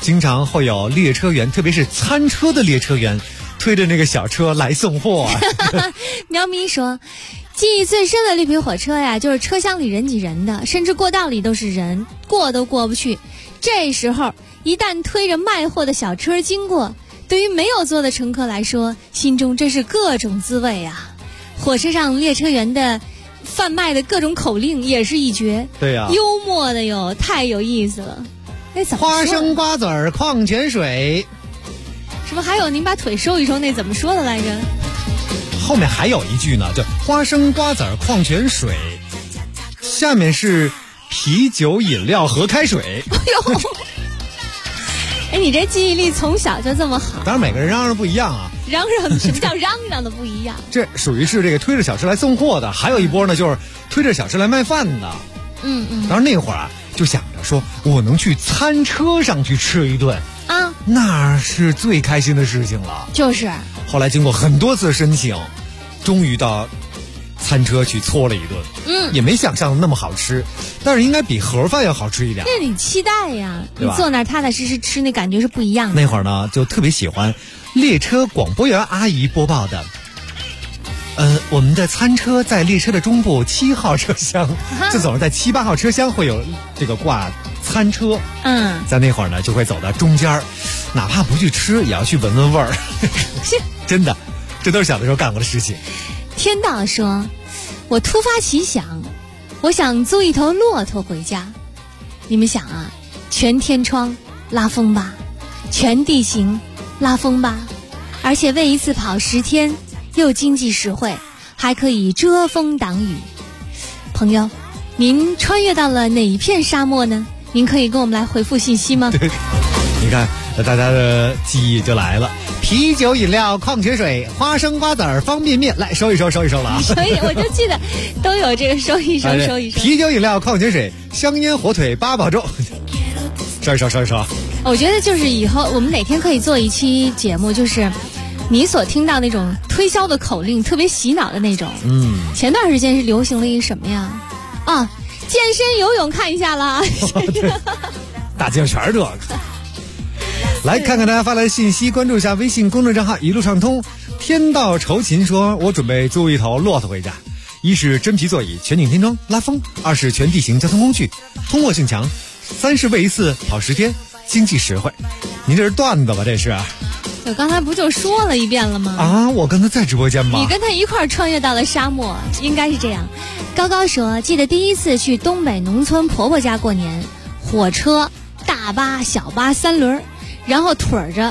经常会有列车员，特别是餐车的列车员，推着那个小车来送货啊。 喵咪说，记忆最深的绿皮火车呀，就是车厢里人挤人的，甚至过道里都是人，过都过不去。这时候一旦推着卖货的小车经过，对于没有坐的乘客来说，心中真是各种滋味啊。火车上列车员的贩卖的各种口令也是一绝， 对呀， 幽默的哟，太有意思了。怎么说花生瓜子儿矿泉水， 什么还有您把腿收一收，那怎么说的来着？ 后面还有一句呢，叫花生瓜子儿矿泉水，下面是啤酒饮料和开水。 哎呦，哎，你这记忆力从小就这么好。 当然每个人嚷嚷不一样啊。 嚷嚷，什么叫嚷嚷的不一样？ 这属于是这个推着小车来送货的，还有一波呢，就是推着小车来卖饭的。当然那会儿啊，就想着说我能去餐车上去吃一顿啊，那是最开心的事情了。 就是。 后来经过很多次申请，终于到餐车去搓了一顿，也没想象的那么好吃，但是应该比盒饭要好吃一点。 那你期待呀，你坐那儿踏踏实实吃，那感觉是不一样的。 那会儿呢，就特别喜欢列车广播员阿姨播报的。我们的餐车在列车的中部7号车厢，就总是在7、8号车厢会有这个挂餐车。在那会儿呢，就会走到中间，哪怕不去吃，也要去闻闻味儿。真的，这都是小的时候干过的事情。 天道说，我突发奇想，我想租一头骆驼回家。你们想啊，全天窗拉风吧，全地形拉风吧，而且为一次跑10天。又经济实惠，还可以遮风挡雨。朋友，您穿越到了哪一片沙漠呢？您可以跟我们来回复信息吗？ 对，你看大家的记忆就来了。啤酒、饮料、矿泉水、花生瓜子儿、方便面，来收一收了啊！ 所以我就记得都有这个收一收。 啤酒、饮料、矿泉水、香烟、火腿、8宝粥，收一收。 我觉得就是以后我们哪天可以做一期节目，就是你所听到那种推销的口令特别洗脑的那种。前段时间是流行了一个什么呀？啊，健身游泳看一下啦。 大街上全是这个。来看看大家发来的信息，关注一下微信公众账号一路畅通。天道酬勤说，我准备租一头骆驼回家，一是真皮座椅，全景天窗拉风；二是全地形交通工具，通过性强；三是为一次跑10天，经济实惠。您这是段子吧？这是。 我刚才不就说了一遍了吗？ 啊，我跟他在直播间吗？ 你跟他一块儿穿越到了沙漠，应该是这样。高高说，记得第一次去东北农村婆婆家过年，火车、大巴、小巴3轮，然后腿着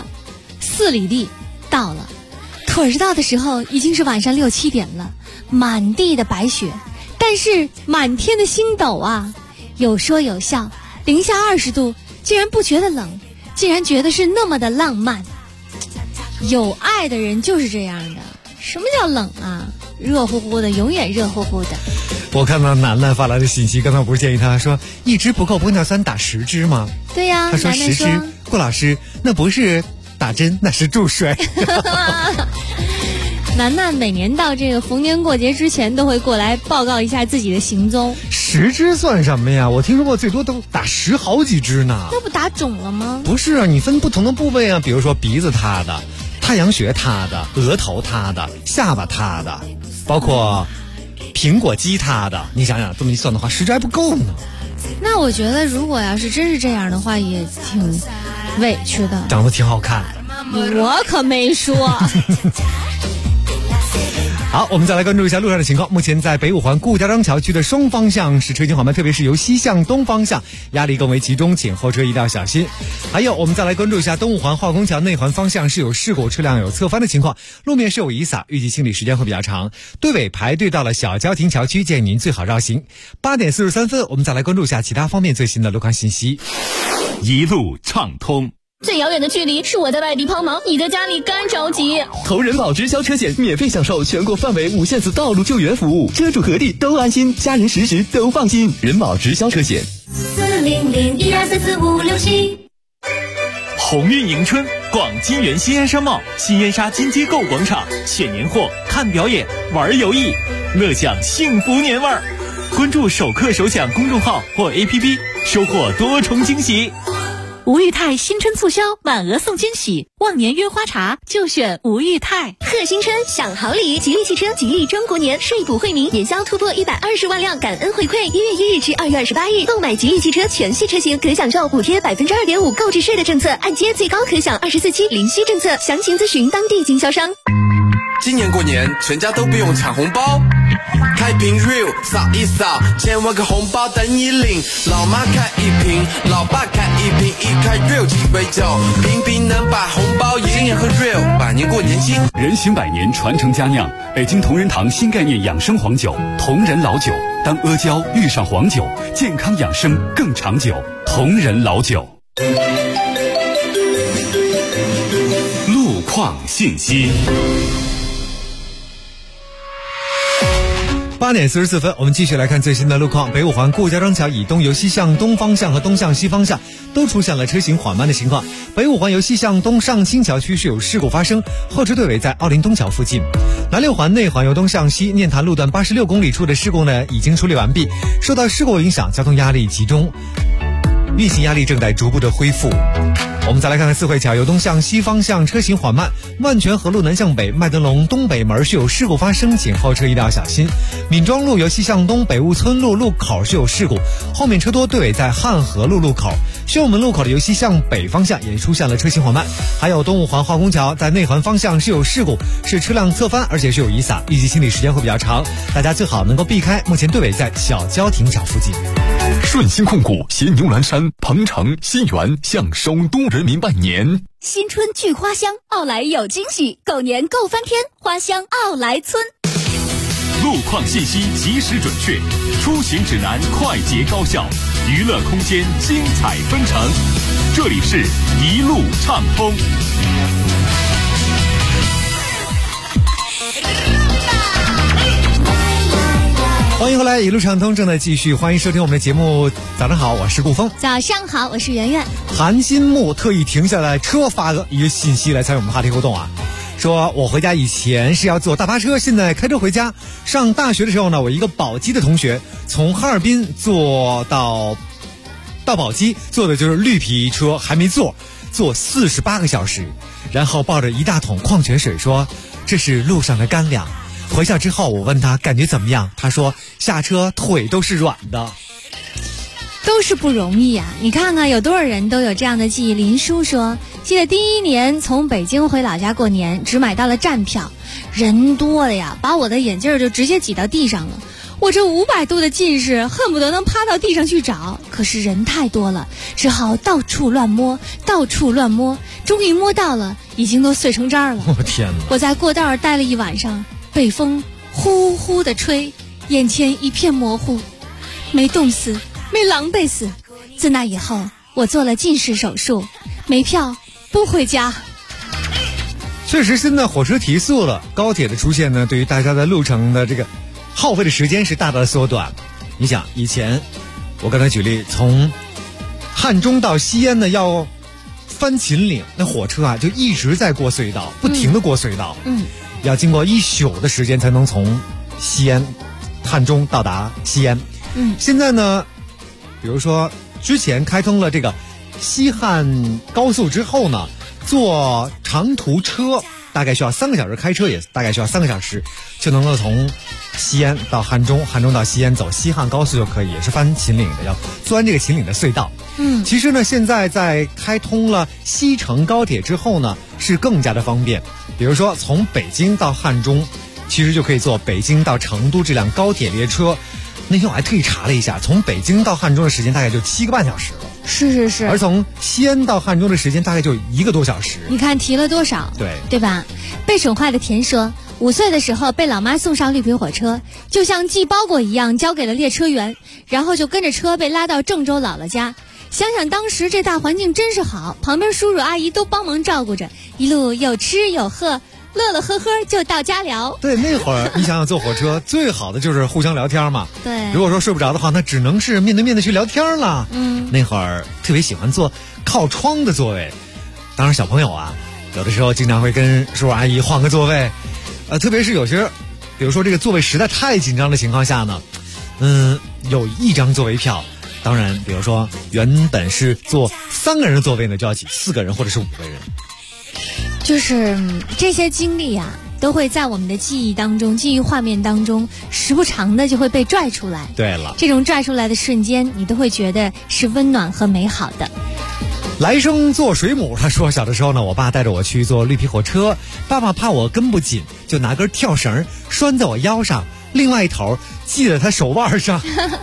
4里地到了。腿着到的时候已经是晚上6、7点了，满地的白雪，但是满天的星斗啊，有说有笑，零下20度，竟然不觉得冷，竟然觉得是那么的浪漫。有爱的人就是这样的。什么叫冷啊？热乎乎的，永远热乎乎的。 我看到楠楠发来的信息，刚才我不是建议他说1支不够玻尿酸打10支吗？ 对呀， 他说10支。顾老师，那不是打针，那是注水。 楠楠每年到这个逢年过节之前都会过来报告一下自己的行踪。 10支算什么呀？我听说过最多都打10好几支呢。 那不打肿了吗？ 不是啊，你分不同的部位啊，比如说鼻子塌的，太阳穴塌的，额头塌的，下巴塌的，包括苹果肌塌的。你想想，这么一算的话，10支还不够呢。 那我觉得，如果要是真是这样的话，也挺委屈的。 长得挺好看的，我可没说。 好，我们再来关注一下路上的情况。目前在北五环顾家庄桥区的双方向是车行缓慢，特别是由西向东方向压力更为集中，请后车一定要小心。还有，我们再来关注一下东五环化工桥内环方向是有事故，车辆有侧翻的情况，路面是有雨洒，预计清理时间会比较长。队尾排队到了小郊亭桥区，建议您最好绕行。8点43分，我们再来关注一下其他方面最新的路况信息。 一路畅通。 最遥远的距离是我在外地帮忙，你在家里干着急。 投人保直销车险，免费享受全国范围无限次道路救援服务，车主何地都安心，家人时时都放心。人保直销车险。 40012344567。鸿运迎春，逛金源新安商贸、新燕莎金街购物广场，选年货、看表演、玩游艺，乐享幸福年味儿。关注首客首享公众号或 APP， 收获多重惊喜。 吴裕泰新春促销，满额送惊喜，忘年约花茶就选吴裕泰。 贺新春享好礼，吉利汽车吉利中国年税补惠民，年销突破120万辆，感恩回馈。1月1日至2月28日，购买吉利汽车全系车型可享受补贴2.5%购置税的政策，按揭最高可享24期零息政策，详情咨询当地经销商。 今年过年，全家都不用抢红包，开瓶 real 扫一扫，千万个红包等你领。老妈开一瓶，老爸开一瓶，一开 real 鸡尾酒，瓶瓶能把红包赢。今年喝 real， 百年过年轻。 人行百年，传承佳酿，北京同仁堂新概念养生黄酒，同仁老酒。当阿胶遇上黄酒，健康养生更长久。同仁老酒。路况信息。 8点44分，我们继续来看最新的路况。北五环顾家庄桥以东由西向东方向和东向西方向都出现了车行缓慢的情况。北五环由西向东上清桥区是有事故发生，后车队尾在奥林东桥附近。南六环内环由东向西念坛路段86公里处的事故呢已经处理完毕，受到事故影响，交通压力集中，运行压力正在逐步的恢复。我们再来看看四惠桥由东向西方向车行缓慢，万泉河路南向北麦德龙东北门是有事故发生，请后车一定要小心。闵庄路由西向东北雾村路路口是有事故，后面车多，队尾在汉河路路口。宣武门路口的由西向北方向也出现了车行缓慢。还有东五环化工桥在内环方向是有事故，是车辆侧翻，而且是有雨伞，预计清理时间会比较长，大家最好能够避开。目前队尾在小交亭桥附近。 顺鑫控股携牛栏山、鹏城、西园向首都人民拜年。 新春聚花香，奥莱有惊喜，狗年够翻天，花香奥莱村。 路况信息及时准确，出行指南快捷高效，娱乐空间精彩纷呈。这里是一路畅通。 欢迎回来，一路畅通正在继续，欢迎收听我们的节目。早上好，我是顾峰。 早上好，我是圆圆。 韩金木特意停下来车发了一个信息来参与我们的话题互动啊，说我回家以前是要坐大巴车，现在开车回家。上大学的时候呢，我一个宝鸡的同学从哈尔滨坐到宝鸡，坐的就是绿皮车，还没坐48个小时，然后抱着一大桶矿泉水说这是路上的干粮。回家之后我问他感觉怎么样，他说下车腿都是软的。 都是不容易啊！你看看有多少人都有这样的记忆。林叔说，记得第一年从北京回老家过年，只买到了站票，人多了呀，把我的眼镜就直接挤到地上了。我这500度的近视，恨不得能趴到地上去找，可是人太多了，只好到处乱摸，终于摸到了，已经都碎成渣了。 我天哪！ 我在过道待了一晚上，北风呼呼的吹，眼前一片模糊，没冻死，没狼狈死。自那以后，我做了近视手术，没票不回家。 确实，现在火车提速了，高铁的出现呢，对于大家的路程的这个耗费的时间是大大的缩短。你想，以前我刚才举例，从汉中到西安呢要翻秦岭，那火车啊就一直在过隧道，不停的过隧道，要经过1宿的时间才能从西安汉中到达西安。现在呢，比如说之前开通了这个西汉高速之后呢，坐长途车大概需要3个小时，开车也大概需要3个小时，就能够从西安到汉中，汉中到西安走西汉高速就可以，也是翻秦岭的，要钻这个秦岭的隧道。其实呢，现在在开通了西成高铁之后呢，是更加的方便。比如说从北京到汉中，其实就可以坐北京到成都这辆高铁列车。那天我还特意查了一下，从北京到汉中的时间大概就7个半小时了。 是。 而从西安到汉中的时间大概就1个多小时。 你看提了多少？对吧？被宠坏的田说，5岁的时候被老妈送上绿皮火车，就像寄包裹一样交给了列车员，然后就跟着车被拉到郑州姥姥家。想想当时这大环境真是好，旁边叔叔阿姨都帮忙照顾着，一路有吃有喝，乐乐呵呵就到家了。 对，那会儿你想想坐火车最好的就是互相聊天嘛。 对， 如果说睡不着的话，那只能是面对面的去聊天了。那会儿特别喜欢坐靠窗的座位，当然小朋友啊，有的时候经常会跟叔叔阿姨换个座位，特别是有些，比如说这个座位实在太紧张的情况下呢，有一张座位票， 当然，比如说原本是坐3个人的座位呢，就要挤4个人或者是5个人。 就是这些经历啊，都会在我们的记忆当中、记忆画面当中，时不常的就会被拽出来。 对了， 这种拽出来的瞬间，你都会觉得是温暖和美好的。 来生做水母，他说小的时候呢，我爸带着我去坐绿皮火车，爸爸怕我跟不紧，就拿根跳绳拴在我腰上，另外一头系在他手腕上。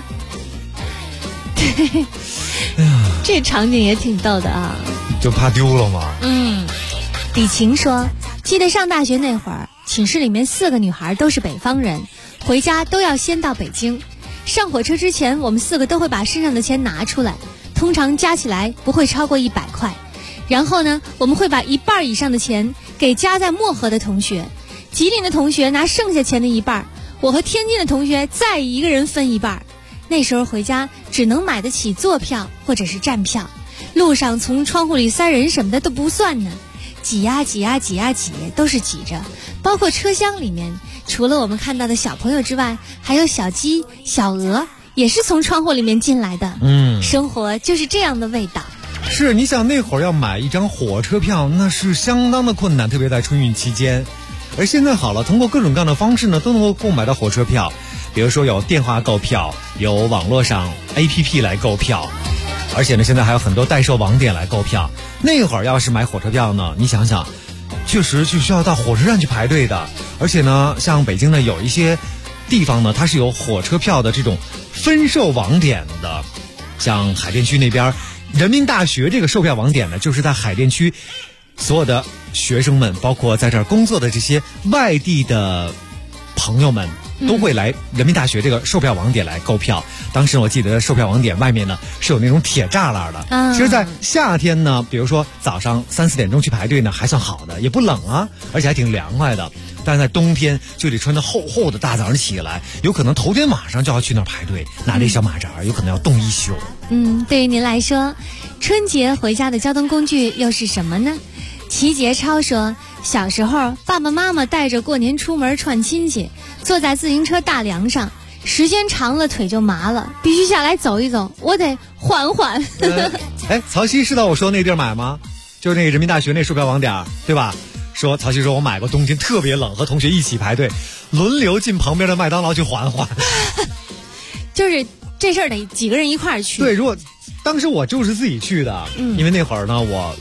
对，这场景也挺逗的啊。 就怕丢了吗？ 李晴说，记得上大学那会儿，寝室里面4个女孩都是北方人，回家都要先到北京。上火车之前，我们4个都会把身上的钱拿出来，通常加起来不会超过100块。然后呢，我们会把1半以上的钱给家在漠河的同学，吉林的同学拿剩下钱的1半，我和天津的同学再一个人分1半。那时候回家只能买得起坐票或者是站票，路上从窗户里塞人什么的都不算呢。挤呀挤呀挤呀挤，都是挤着，包括车厢里面，除了我们看到的小朋友之外，还有小鸡、小鹅，也是从窗户里面进来的。生活就是这样的味道。 是，你想那会儿要买一张火车票，那是相当的困难，特别在春运期间。而现在好了，通过各种各样的方式呢，都能够购买到火车票，比如说有电话购票，有网络上 APP 来购票。而且呢，现在还有很多代售网点来购票。那会儿要是买火车票呢，你想想，确实就需要到火车站去排队的。而且呢，像北京呢，有一些地方呢，它是有火车票的这种分售网点的。像海淀区那边，人民大学这个售票网点呢，就是在海淀区所有的学生们，包括在这儿工作的这些外地的朋友们，都会来人民大学这个售票网点来购票。当时我记得售票网点外面呢是有那种铁栅栏的。其实在夏天呢，比如说早上3、4点钟去排队呢还算好的，也不冷啊，而且还挺凉快的。但是在冬天就得穿着厚厚的，大早上起来有可能头天晚上就要去那儿排队，拿着小马扎，有可能要冻一宿。 对于您来说，春节回家的交通工具又是什么呢？齐杰超说，小时候爸爸妈妈带着过年出门串亲戚，坐在自行车大梁上，时间长了腿就麻了，必须下来走一走，我得缓缓。 曹曦知道我说那地儿买吗？就是那个人民大学那售票网点，对吧？说曹曦说我买过，冬天特别冷，和同学一起排队，轮流进旁边的麦当劳去缓缓。 就是这事儿得几个人一块儿去。 对，如果当时我就是自己去的，因为那会儿呢，我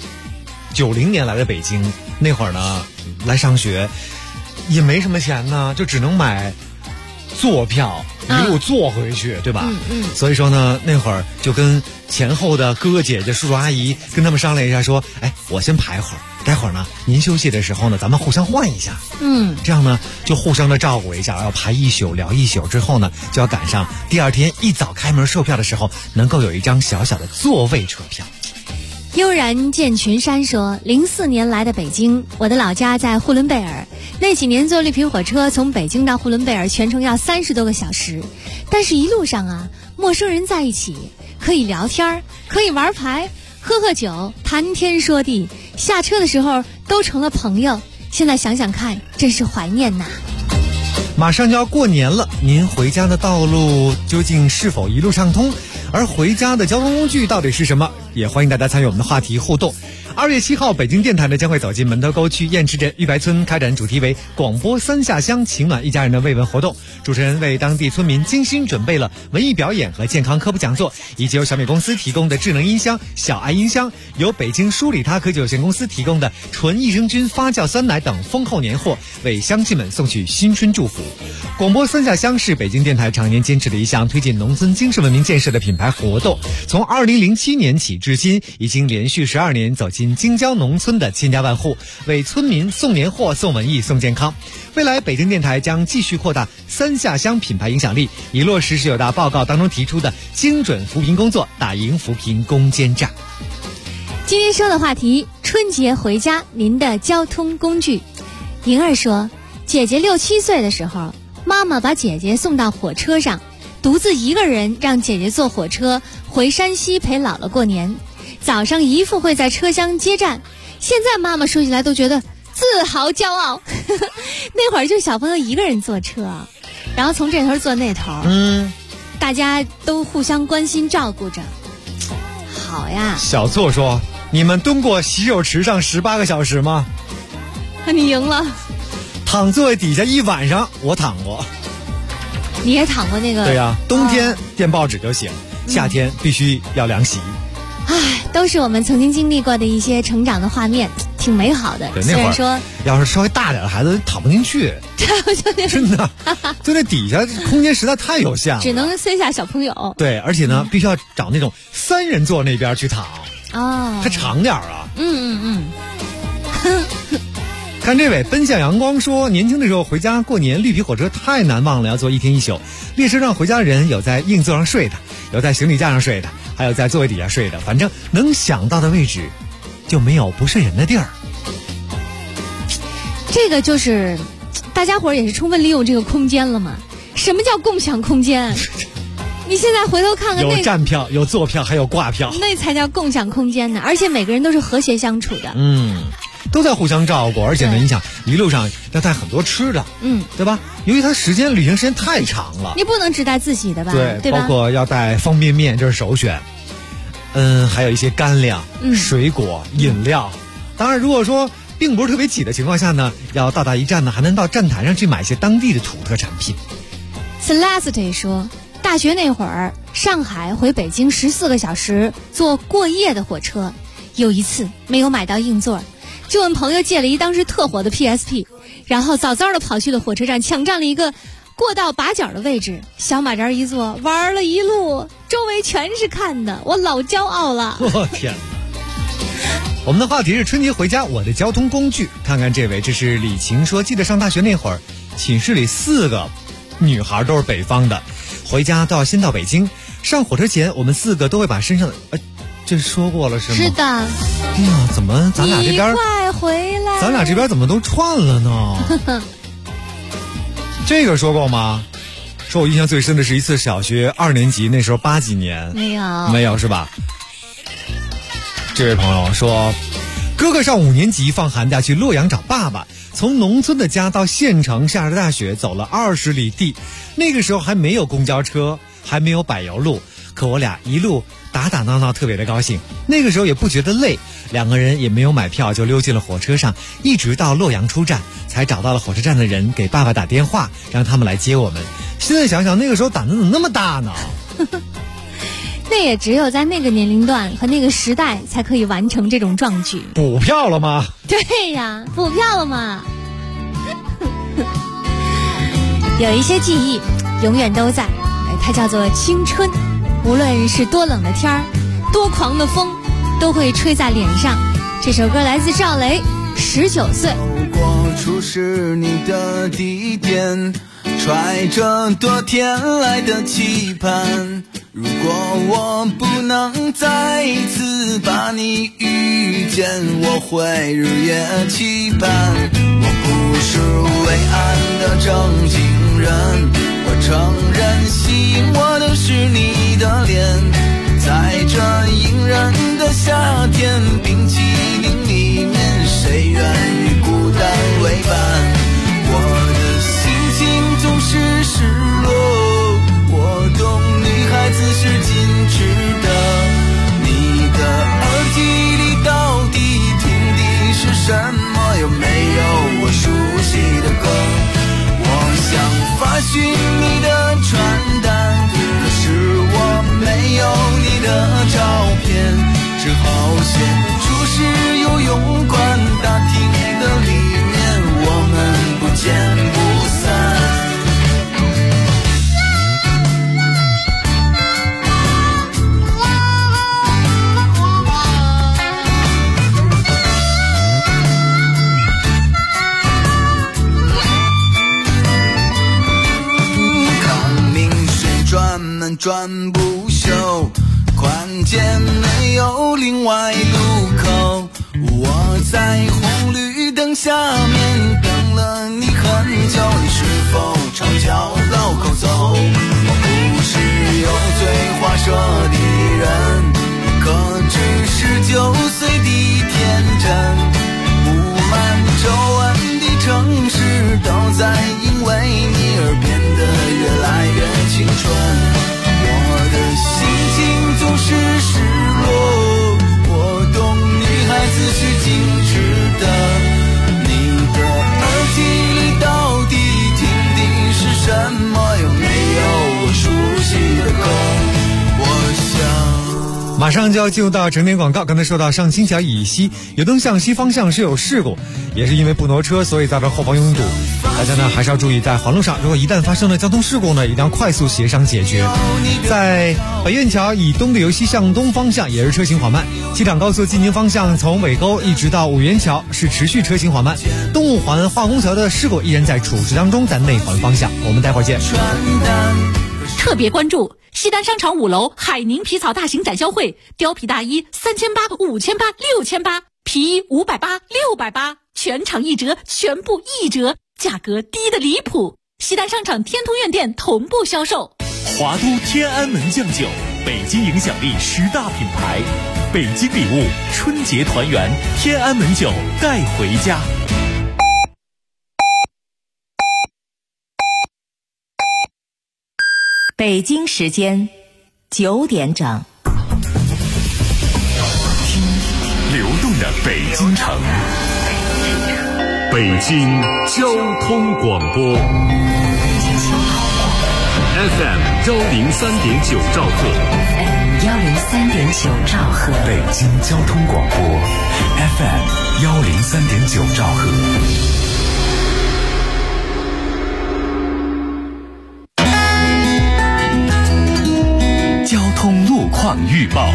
90年来的北京，那会儿呢来上学也没什么钱呢，就只能买坐票，一路坐回去，对吧？所以说呢，那会儿就跟前后的哥哥姐姐、叔叔阿姨跟他们商量一下，说，我先排会儿，待会儿呢您休息的时候呢，咱们互相换一下。这样呢就互相的照顾一下，要排一宿聊一宿之后呢，就要赶上第二天一早开门售票的时候，能够有一张小小的座位车票。 悠然见群山说，04年来的北京，我的老家在呼伦贝尔，那几年坐绿皮火车从北京到呼伦贝尔全程要30多个小时，但是一路上啊，陌生人在一起，可以聊天，可以玩牌，喝酒，谈天说地，下车的时候都成了朋友。现在想想看，真是怀念呐。 马上就要过年了，您回家的道路究竟是否一路畅通？而回家的交通工具到底是什么？也欢迎大家参与我们的话题互动。2月7号，北京电台呢将会走进门头沟区燕池镇玉白村，开展主题为广播三下乡，情暖一家人的慰问活动。主持人为当地村民精心准备了文艺表演和健康科普讲座，以及由小米公司提供的智能音箱小爱音箱，由北京舒里他科技有限公司提供的纯益生菌发酵酸奶等丰厚年货，为乡亲们送去新春祝福。广播三下乡是北京电台常年坚持的一项推进农村精神文明建设的品牌活动，从2007年起至今，已经连续12年走进京郊农村的千家万户，为村民送年货、送文艺、送健康。未来北京电台将继续扩大三下乡品牌影响力，以落实19大报告当中提出的精准扶贫工作，打赢扶贫攻坚战。 今天说的话题，春节回家您的交通工具。莹儿说，姐姐6、7岁的时候，妈妈把姐姐送到火车上，独自一个人让姐姐坐火车回山西陪姥姥过年。早上姨父会在车厢接站，现在妈妈说起来都觉得自豪骄傲。那会儿就小朋友一个人坐车，然后从这头坐那头。 大家都互相关心照顾着，好呀。 小错说：“你们蹲过洗手池上18个小时吗？” 你赢了。 躺座位底下一晚上，我躺过。 你也躺过那个？ 对呀，冬天垫报纸就行，夏天必须要凉席。 唉，都是我们曾经经历过的一些成长的画面，挺美好的。 对， 虽然说要是稍微大点的孩子躺不进去，真的，就那底下空间实在太有限了， 只能塞下小朋友。 对，而且呢，必须要找那种3人座那边去躺， 哦， 还长点啊。看这位奔向阳光说，年轻的时候回家过年，绿皮火车太难忘了，要坐1天1宿。列车上回家的人有在硬座上睡的，有在行李架上睡的，还有在座位底下睡的，反正能想到的位置就没有不睡人的地儿。 这个就是大家伙儿也是充分利用这个空间了嘛。什么叫共享空间？你现在回头看看， 有站票，有坐票，还有挂票， 那才叫共享空间呢。而且每个人都是和谐相处的， 都在互相照顾。而且呢，你想一路上要带很多吃的，对吧？由于它旅行时间太长了， 你不能只带自己的吧？对吧？ 包括要带方便面，这是首选。还有一些干粮、水果、饮料。当然，如果说并不是特别挤的情况下呢，要到达一站呢，还能到站台上去买一些当地的土特产品。 Celeste 说，大学那会儿，上海回北京14个小时，坐过夜的火车。有一次没有买到硬座，就问朋友借了一当时特火的 PSP， 然后早早的跑去了火车站，抢占了一个过道把角的位置，小马扎一坐，玩了一路，周围全是看的，我老骄傲了。 我天哪！我们的话题是春节回家我的交通工具。看看这位，这是李晴说，记得上大学那会儿，寝室里4个女孩都是北方的，回家都要先到北京。上火车前，我们4个都会把身上的这说过了是吗？ 是的。 哎呀，怎么咱俩这边快回来？ 咱俩这边怎么都串了呢？这个说过吗？说我印象最深的是一次小学2年级，那时候80几年。没有是吧？这位朋友说，哥哥上5年级放寒假去洛阳找爸爸，从农村的家到县城，下着大雪走了20里地。那个时候还没有公交车，还没有柏油路，可我俩一路打打闹闹，特别的高兴。那个时候也不觉得累，2个人也没有买票，就溜进了火车上，一直到洛阳出站，才找到了火车站的人，给爸爸打电话，让他们来接我们。现在想想，那个时候胆子怎么那么大呢？ 那也只有在那个年龄段和那个时代才可以完成这种壮举。 补票了吗？ 对呀，补票了吗？有一些记忆永远都在，它叫做青春。无论是多冷的天儿，多狂的风，都会吹在脸上。这首歌来自赵雷，19岁。 如果初识你的地点，揣着多天来的期盼，如果我不能再一次把你遇见，我会日夜期盼。我不是伟岸的正经人，我承认吸引我的是你的脸，在这隐忍的夏天，冰淇淋里面谁愿与孤单为伴？我的心情总是失落，我懂女孩子是矜持的，你的耳机里到底听的是什么？有没有我熟悉的歌？我想发寻你的传单，可是我没有你的照片，只好先出示游泳馆大厅的里面，我们不见不散。转不休，宽街没有另外路口，我在红绿灯下面等了你很久，你是否朝交道口走？我不是油嘴滑舌的人，可只是19岁的天真，布满皱纹的城市都在因为你而变得越来越青春。 马上就要进入到整点广告。刚才说到上清桥以西油灯向西方向是有事故，也是因为不挪车，所以造成后方拥堵。大家呢还是要注意，在环路上如果一旦发生了交通事故呢，一定要快速协商解决。在北苑桥以东的由西向东方向也是车行缓慢，机场高速进京方向从尾沟一直到五元桥是持续车行缓慢。东五环化工桥的事故依然在处置当中，在内环方向。我们待会儿见。 特别关注西单商场5楼海宁皮草大型展销会，貂皮大衣3800、5800、6800，皮衣580、680，全场1折，全部1折，价格低的离谱。西单商场天通苑店同步销售。 华都天安门酱酒，北京影响力10大品牌，北京礼物，春节团圆，天安门酒带回家。 北京时间9点整， 听流动的北京城，北京交通广播 FM 103.9兆赫 103.9兆赫， 北京交通广播 FM 103.9兆赫。交通路况预报。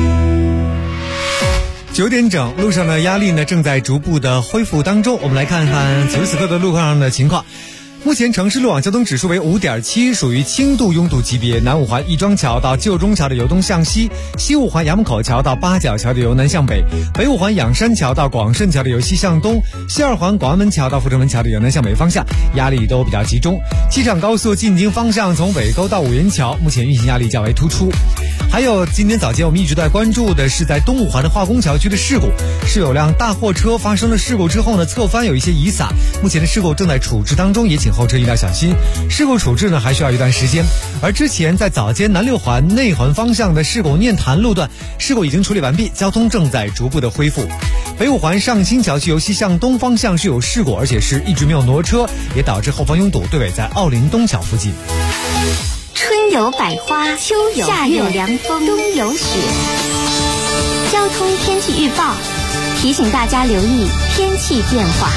9点整，路上的压力呢正在逐步的恢复当中。我们来看看此时此刻的路况上的情况。目前城市路网交通指数为5.7，属于轻度拥堵级别。南五环亦庄桥到旧中桥的由东向西，西五环衙门口桥到八角桥的由南向北，北五环仰山桥到广顺桥的由西向东，西二环广安门桥到阜成门桥的由南向北方向，压力都比较集中。机场高速进京方向从尾沟到五元桥，目前运行压力较为突出。还有今天早间我们一直在关注的是在东五环的化工桥区的事故，是有辆大货车发生了事故之后呢，侧翻有一些遗撒，目前的事故正在处置当中，也请后车一定要小心。事故处置呢还需要一段时间。而之前在早间南六环内环方向的事故念潭路段，事故已经处理完毕，交通正在逐步的恢复。北五环上清桥区由西向东方向是有事故，而且是一直没有挪车，也导致后方拥堵，队尾在奥林东桥附近。 春有百花，秋有夏有凉风，冬有雪。交通天气预报提醒大家留意天气变化。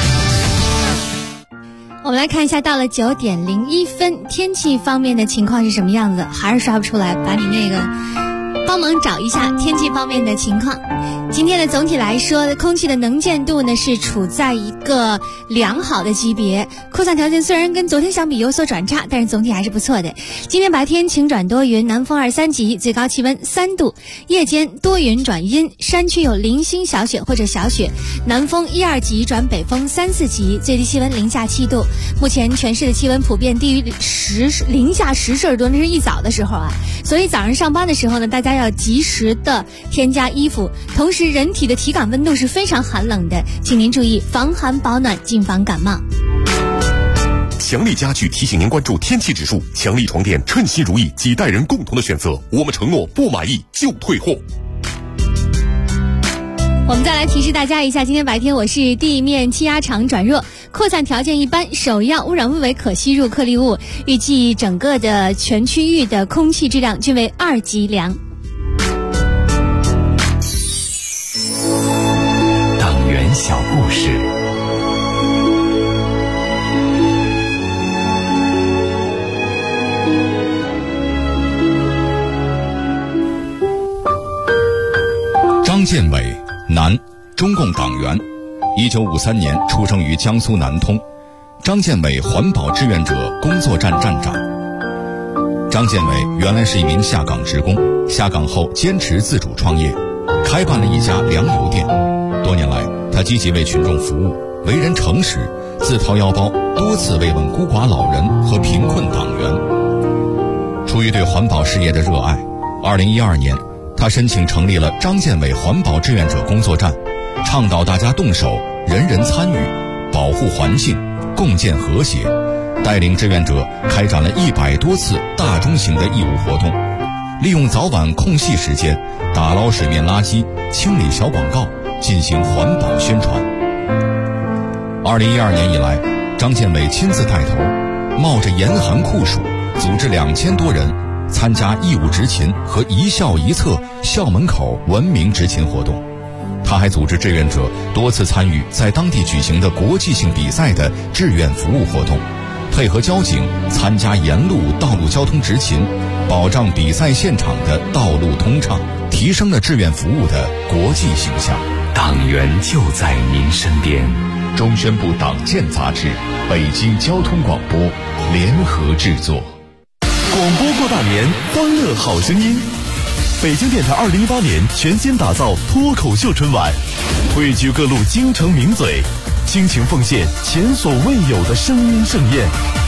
我们来看一下，到了9点01分，天气方面的情况是什么样子？还是刷不出来，把你那个帮忙找一下天气方面的情况。今天的总体来说，空气的能见度呢是处在一个良好的级别，扩散条件虽然跟昨天相比有所转差，但是总体还是不错的。今天白天晴转多云，南风2、3级，最高气温3度；夜间多云转阴，山区有零星小雪或者小雪，南风1、2级转北风3、4级，最低气温零下7度。目前全市的气温普遍低于零下10摄氏度，那是一早的时候啊，所以早上上班的时候呢，大家要及时的添加衣服，同时人体的体感温度是非常寒冷的，请您注意防寒保暖，谨防感冒。 强力家具提醒您关注天气指数，强力床垫称心如意，几代人共同的选择，我们承诺不满意就退货。 我们再来提示大家一下，今天白天我市地面气压场转弱，扩散条件一般，首要污染物为可吸入颗粒物，预计整个的全区域的空气质量均为2级良。 党员小故事。 张建伟，男，中共党员，1953年出生于江苏南通。张建伟环保志愿者工作站站长。张建伟原来是一名下岗职工，下岗后坚持自主创业，开办了一家粮油店。多年来，他积极为群众服务，为人诚实，自掏腰包多次慰问孤寡老人和贫困党员。出于对环保事业的热爱，2012年他申请成立了张建伟环保志愿者工作站，倡导大家动手，人人参与，保护环境，共建和谐，带领志愿者开展了100多次大中型的义务活动，利用早晚空隙时间打捞水面垃圾，清理小广告，进行环保宣传。2012年以来，张建伟亲自带头，冒着严寒酷暑，组织2000多人参加义务执勤和一校一策校门口文明执勤活动。他还组织志愿者多次参与在当地举行的国际性比赛的志愿服务活动，配合交警参加沿路道路交通执勤，保障比赛现场的道路通畅，提升了志愿服务的国际形象。 党员就在您身边。 中宣部党建杂志、北京交通广播联合制作。 广播过大年，欢乐好声音。北京电台2018年全新打造脱口秀春晚，汇聚各路京城名嘴，倾情奉献前所未有的声音盛宴。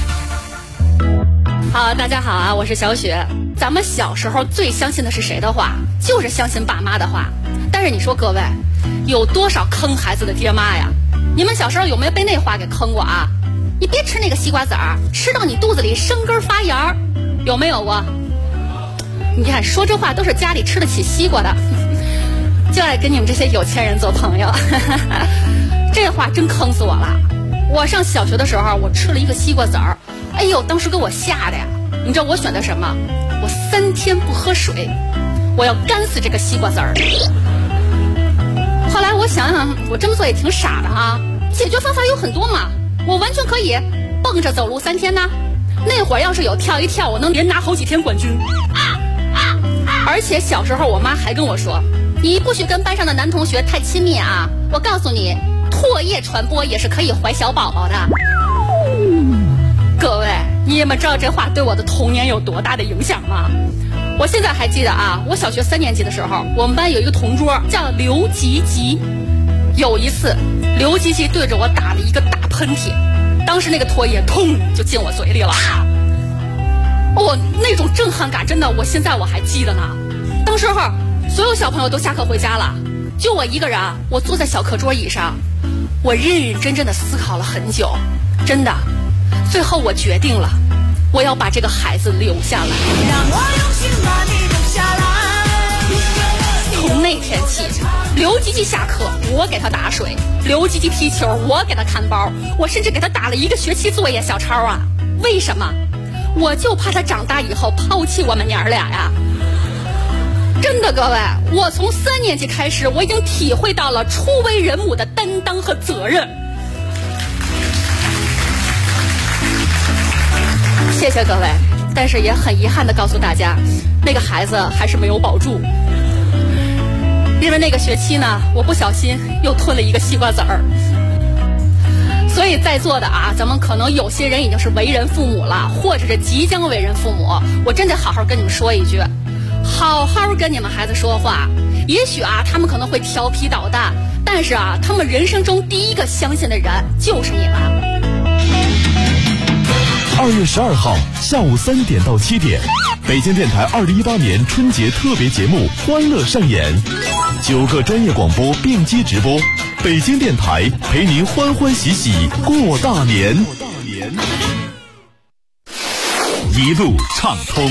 好，大家好啊，我是小雪。咱们小时候最相信的是谁的话？就是相信爸妈的话。但是你说各位，有多少坑孩子的爹妈呀？你们小时候有没有被那话给坑过啊？你别吃那个西瓜籽儿，吃到你肚子里生根发芽，有没有过？你看说这话都是家里吃得起西瓜的，就爱跟你们这些有钱人做朋友。这话真坑死我了。我上小学的时候，我吃了一个西瓜籽儿，哎呦，当时给我吓的呀！你知道我选的什么？我3天不喝水，我要干死这个西瓜籽儿。后来我想想，我这么做也挺傻的啊，解决方法有很多嘛，我完全可以蹦着走路3天呢。那会儿要是有跳一跳，我能连拿好几天冠军。而且小时候我妈还跟我说，你不许跟班上的男同学太亲密啊，我告诉你，唾液传播也是可以怀小宝宝的。各位，你们知道这话对我的童年有多大的影响吗？我现在还记得啊，我小学3年级的时候，我们班有一个同桌叫刘吉吉。有一次刘吉吉对着我打了一个大喷嚏，当时那个唾液砰就进我嘴里了。哦，那种震撼感真的，我现在我还记得呢。当时所有小朋友都下课回家了，就我一个人，我坐在小课桌椅上，我认认真真的思考了很久，真的，最后我决定了，我要把这个孩子留下来。让我用心把你留下来。从那天起，刘吉吉下课我给他打水，刘吉吉踢球我给他看包，我甚至给他打了1个学期作业小抄啊。为什么？我就怕他长大以后抛弃我们娘俩呀！真的，各位，我从3年级开始，我已经体会到了初为人母的担当和责任。谢谢各位，但是也很遗憾的告诉大家，那个孩子还是没有保住，因为那个学期呢，我不小心又吞了一个西瓜籽儿。所以在座的啊，咱们可能有些人已经是为人父母了，或者是即将为人父母，我真得好好跟你们说一句，好好跟你们孩子说话。也许啊，他们可能会调皮捣蛋，但是啊，他们人生中第一个相信的人就是你们。 2月12号下午3点到7点，北京电台2018年春节特别节目《欢乐上演》，9个专业广播并机直播，北京电台陪您欢欢喜喜过大年，一路畅通。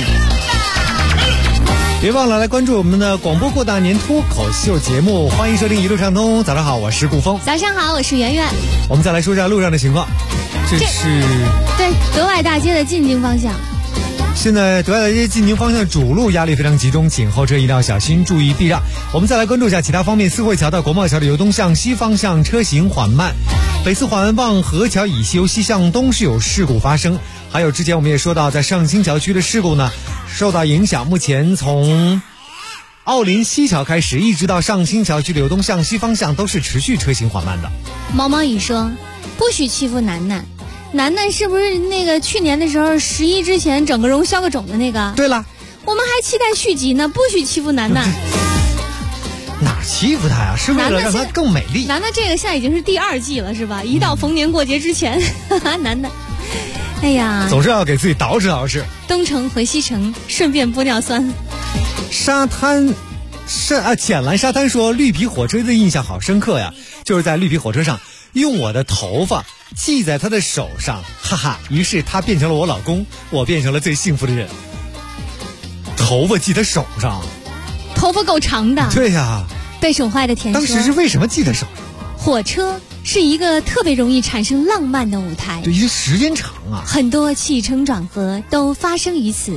别忘了来关注我们的广播过大年脱口秀节目，欢迎收听一路畅通。早上好，我是顾峰。 早上好，我是圆圆。 我们再来说一下路上的情况，这是对德外大街的进京方向。 现在德外大街进京方向主路压力非常集中，请后车一定要小心，注意避让。我们再来关注一下其他方面，四惠桥到国贸桥的由东向西方向车行缓慢，北四环望河桥以西由西向东是有事故发生。还有之前我们也说到，在上清桥区的事故呢受到影响，目前从奥林西桥开始一直到上清桥区的由东向西方向都是持续车行缓慢的。 毛毛雨说不许欺负楠楠，楠楠是不是那个去年的时候11之前整个容消个肿的那个？ 对了， 我们还期待续集呢，不许欺负楠楠。 哪欺负他呀？是为了让他更美丽。 楠楠这个现在已经是第2季了，是吧？一到逢年过节之前，楠楠，哎呀， 总是要给自己捯饬捯饬。 东城回西城，顺便玻尿酸。 沙滩浅蓝沙滩说，绿皮火车的印象好深刻呀，就是在绿皮火车上用我的头发系在他的手上，哈哈，于是他变成了我老公，我变成了最幸福的人。头发系在手上， 头发够长的。 对呀。 被手坏的田说， 当时是为什么系在手上？ 火车是一个特别容易产生浪漫的舞台， 对，因为时间长啊， 很多起承转合都发生于此，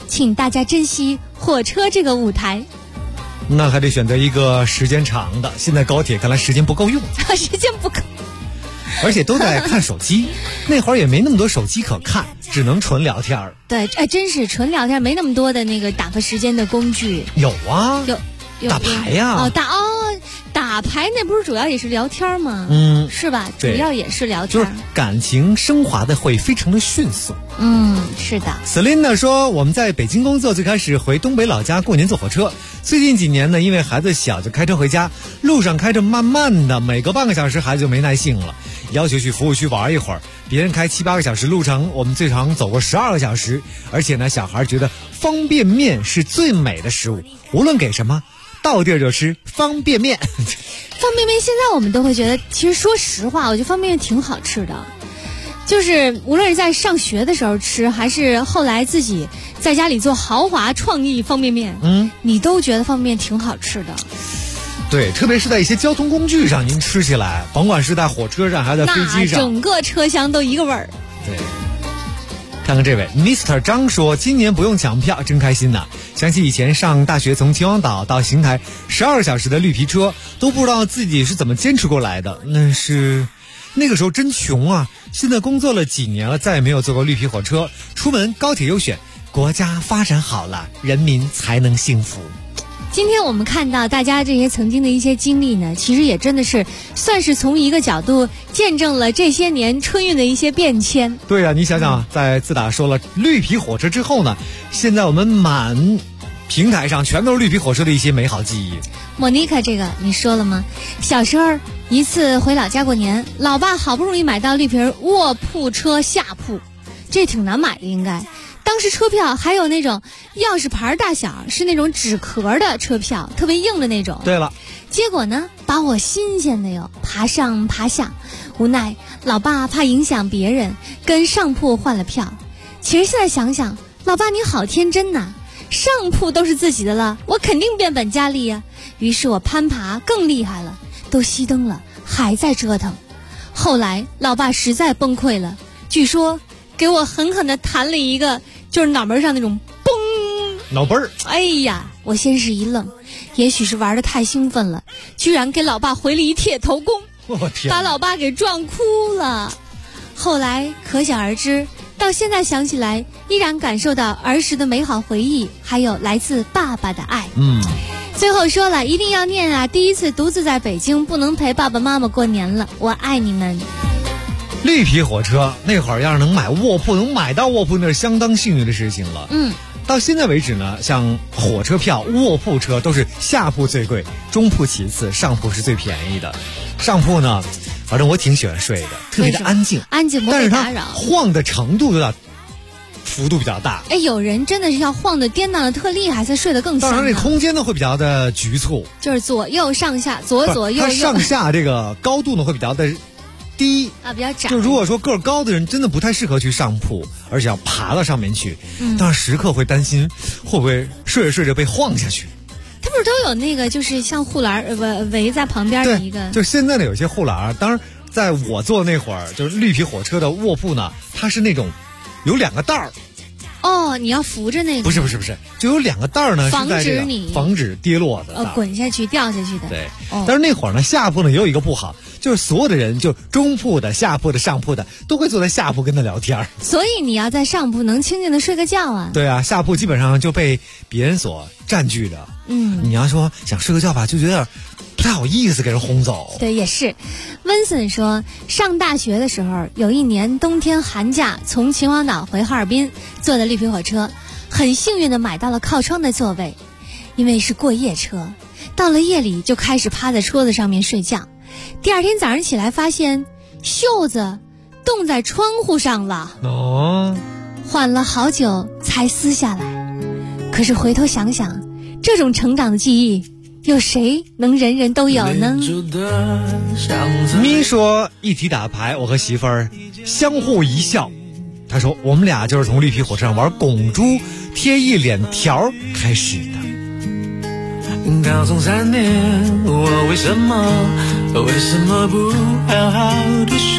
请大家珍惜火车这个舞台。 那还得选择一个时间长的，现在高铁看来时间不够用， 时间不够， 而且都在看手机。那会儿也没那么多手机可看，只能纯聊天。 对，真是纯聊天，没那么多的那个打发时间的工具。 有啊， 有打牌呀。 打牌那不是主要也是聊天吗？是吧？主要也是聊天， 就是感情升华的会非常的迅速。 是的。 Selina 说，我们在北京工作，最开始回东北老家过年坐火车，最近几年呢，因为孩子小就开车回家，路上开着慢慢的，每隔半个小时孩子就没耐性了，要求去服务区玩一会儿。别人开7、8个小时路程，我们最长走过12个小时。而且呢，小孩觉得方便面是最美的食物，无论给什么到地儿就吃方便面。 方便面现在我们都会觉得，其实说实话，我觉得方便面挺好吃的。就是无论是在上学的时候吃，还是后来自己在家里做豪华创意方便面，你都觉得方便面挺好吃的。 对，特别是在一些交通工具上，您吃起来，甭管是在火车上还是在飞机上， 整个车厢都一个味儿。 对。看看这位 Mr. 张说，今年不用抢票，真开心呐！想起以前上大学从秦皇岛到邢台12个小时的绿皮车，都不知道自己是怎么坚持过来的。那个时候真穷啊！现在工作了几年了，再也没有坐过绿皮火车。出门高铁优选，国家发展好了，人民才能幸福。 今天我们看到大家这些曾经的一些经历呢，其实也真的是算是从一个角度见证了这些年春运的一些变迁。 对啊，你想想，在自打说了绿皮火车之后呢，现在我们满平台上全都是绿皮火车的一些美好记忆。 莫妮卡，这个你说了吗？小时候一次回老家过年，老爸好不容易买到绿皮卧铺车下铺，这挺难买的应该。当时车票还有那种钥匙牌大小，是那种纸壳的车票，特别硬的那种。 对了， 结果呢，把我新鲜的哟，爬上爬下，无奈老爸怕影响别人，跟上铺换了票。其实现在想想，老爸你好天真呐，上铺都是自己的了，我肯定变本加厉呀。于是我攀爬更厉害了，都熄灯了，还在折腾。后来老爸实在崩溃了，据说给我狠狠地弹了一个，就是脑门上那种嘣脑崩儿。 哎呀，我先是一愣，也许是玩得太兴奋了，居然给老爸回了一铁头功，把老爸给撞哭了。后来可想而知，到现在想起来，依然感受到儿时的美好回忆，还有来自爸爸的爱。最后说了，一定要念啊！第一次独自在北京，不能陪爸爸妈妈过年了，我爱你们。 绿皮火车那会儿要是能买卧铺，能买到卧铺，那是相当幸运的事情了。到现在为止呢，像火车票、卧铺车都是下铺最贵，中铺其次，上铺是最便宜的。上铺呢，反正我挺喜欢睡的，特别的安静， 不被打扰， 但是它晃的程度有点幅度比较大。 有人真的是要晃的颠荡的特厉害，才睡得更香。 当然，这空间呢会比较的局促， 就是左右上下，左右右。 它上下这个高度呢会比较的低啊，比较窄。 就如果说个儿高的人，真的不太适合去上铺，而且要爬到上面去。但是时刻会担心会不会睡着睡着被晃下去。 它不是都有那个，就是像护栏围在旁边的一个。 就现在呢有些护栏，当然在我坐那会儿，就是绿皮火车的卧铺呢，它是那种有2个袋儿。 你要扶着那个？ 不是，就有2个袋儿呢， 防止你防止跌落的， 滚下去、掉下去的。 对，但是那会儿呢，下铺呢也有一个不好，就是所有的人，就中铺的、下铺的、上铺的，都会坐在下铺跟他聊天。 所以你要在上铺能清静的睡个觉啊。 对啊，下铺基本上就被别人所占据的。你要说想睡个觉吧，就觉得不太好意思给人轰走。 对，也是。温森说，上大学的时候，有一年冬天寒假，从秦皇岛回哈尔滨，坐的绿皮火车，很幸运的买到了靠窗的座位，因为是过夜车，到了夜里就开始趴在桌子上面睡觉。第二天早上起来，发现袖子冻在窗户上了。缓了好久才撕下来。可是回头想想，这种成长的记忆，有谁能人人都有呢？ 咪说，一提打牌，我和媳妇儿相互一笑。他说，我们俩就是从绿皮火车上玩拱猪贴一脸条开始的。 高中3年，我为什么不好好读书，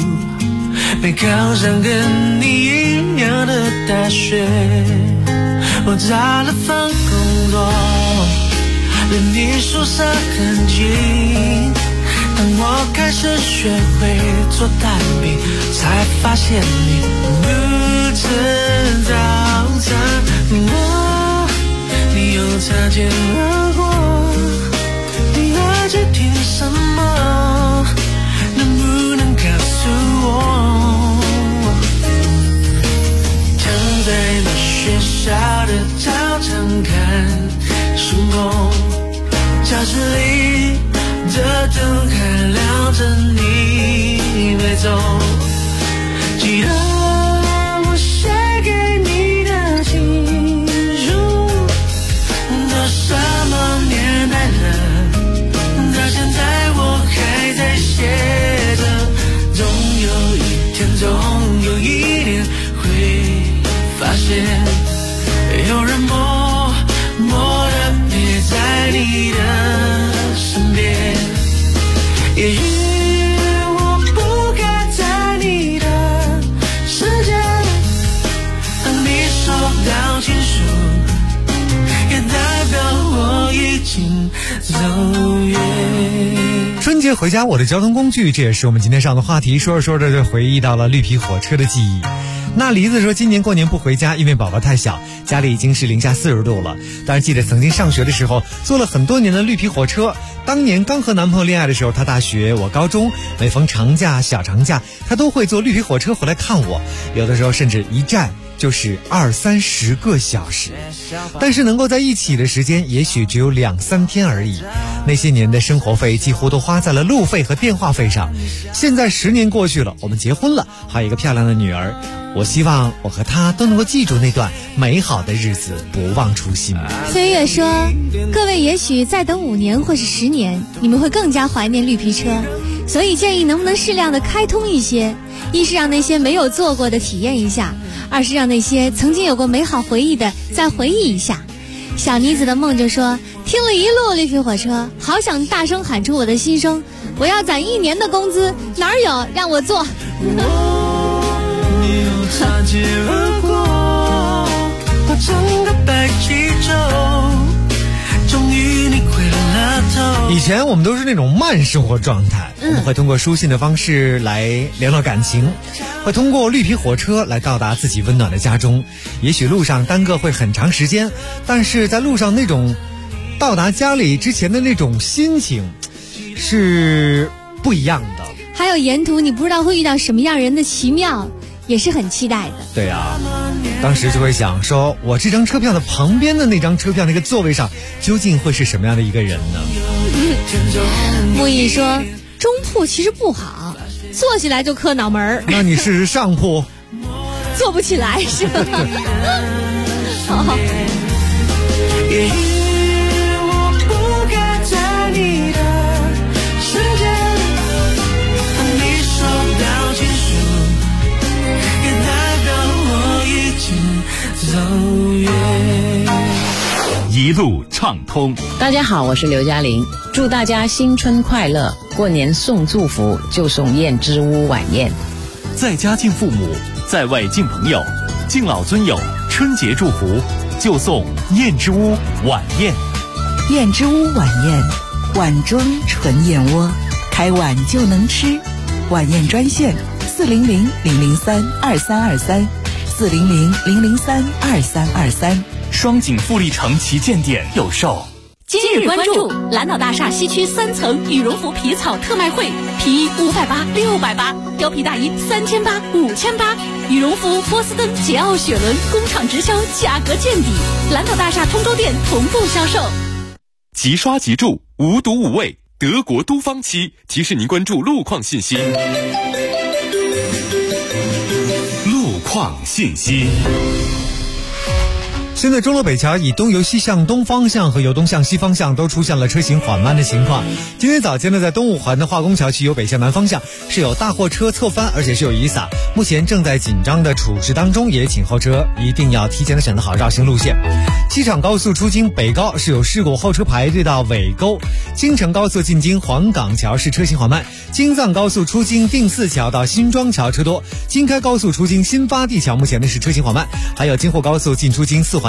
没考上跟你一样的大学？ 我找了份工作，连你宿舍很近。当我开始学会做蛋饼，才发现你不吃早餐。你又擦肩而过，你爱着听什么？能不能告诉我？躺在那学校的操场看星空，教室里的灯还亮着，你没走。记得我写给你的情书，都什么年代了，到现在我还在写着。总有一天，总有一天会发现，有人默默地陪在你的身边。也许我不该在你的世界，当你收到情书，也代表我已经走远。 春节回家我的交通工具，这也是我们今天上的话题。说着说着就回忆到了绿皮火车的记忆。那梨子说今年过年不回家，因为宝宝太小，家里已经是零下40度了。但是记得曾经上学的时候坐了很多年的绿皮火车，当年刚和男朋友恋爱的时候，他大学我高中，每逢长假小长假他都会坐绿皮火车回来看我，有的时候甚至一站就是20-30个小时，但是能够在一起的时间也许只有2-3天而已。那些年的生活费几乎都花在了路费和电话费上。现在10年过去了，我们结婚了，还有一个漂亮的女儿。我希望我和她都能够记住那段美好的日子，不忘初心。 飞跃说，各位也许再等5年或是10年，你们会更加怀念绿皮车，所以建议能不能适量的开通一些，一是让那些没有坐过的体验一下，二是让那些曾经有过美好回忆的再回忆一下。小妮子的梦就说，听了一路绿皮火车，好想大声喊出我的心声，我要攒1年的工资，哪儿有让我坐。 擦肩而过，我整个白气球，终于你回了头。 以前我们都是那种慢生活状态，我们会通过书信的方式来联络感情，会通过绿皮火车来到达自己温暖的家中。也许路上耽搁会很长时间，但是在路上那种到达家里之前的那种心情是不一样的。 还有沿途你不知道会遇到什么样人的奇妙，也是很期待的。 对啊，当时就会想说，我这张车票的旁边的那张车票那个座位上究竟会是什么样的一个人呢？ 木易说，中铺其实不好，坐起来就磕脑门。 那你试试上铺。 坐不起来是吧？好。 一路畅通。 大家好，我是刘嘉玲，祝大家新春快乐！过年送祝福就送燕之屋晚宴。 在家敬父母，在外敬朋友，敬老尊友，春节祝福就送燕之屋晚宴。 燕之屋晚宴，碗装纯燕窝，开碗就能吃。晚宴专线400-003-2323。400-003-2323， 双井富力城旗舰店有售。 今日关注蓝岛大厦西区3层羽绒服皮草特卖会，皮衣580、680，貂皮大衣3800、5800，羽绒服波司登、捷奥、雪伦工厂直销，价格见底。蓝岛大厦通州店同步销售。 即刷即住，无毒无味，德国都芳漆提示您关注路况信息。路况信息。 现在钟楼北桥以东由西向东方向和由东向西方向都出现了车行缓慢的情况。今天早间呢，在东五环的化工桥区由北向南方向是有大货车侧翻，而且是有雨洒，目前正在紧张的处置当中，也请后车一定要提前的选择好绕行路线。机场高速出京北高是有事故，后车排队到尾沟。京承高速进京黄岗桥是车行缓慢，京藏高速出京定四桥到新庄桥车多，京开高速出京新发地桥目前呢是车行缓慢，还有京沪高速进出京四环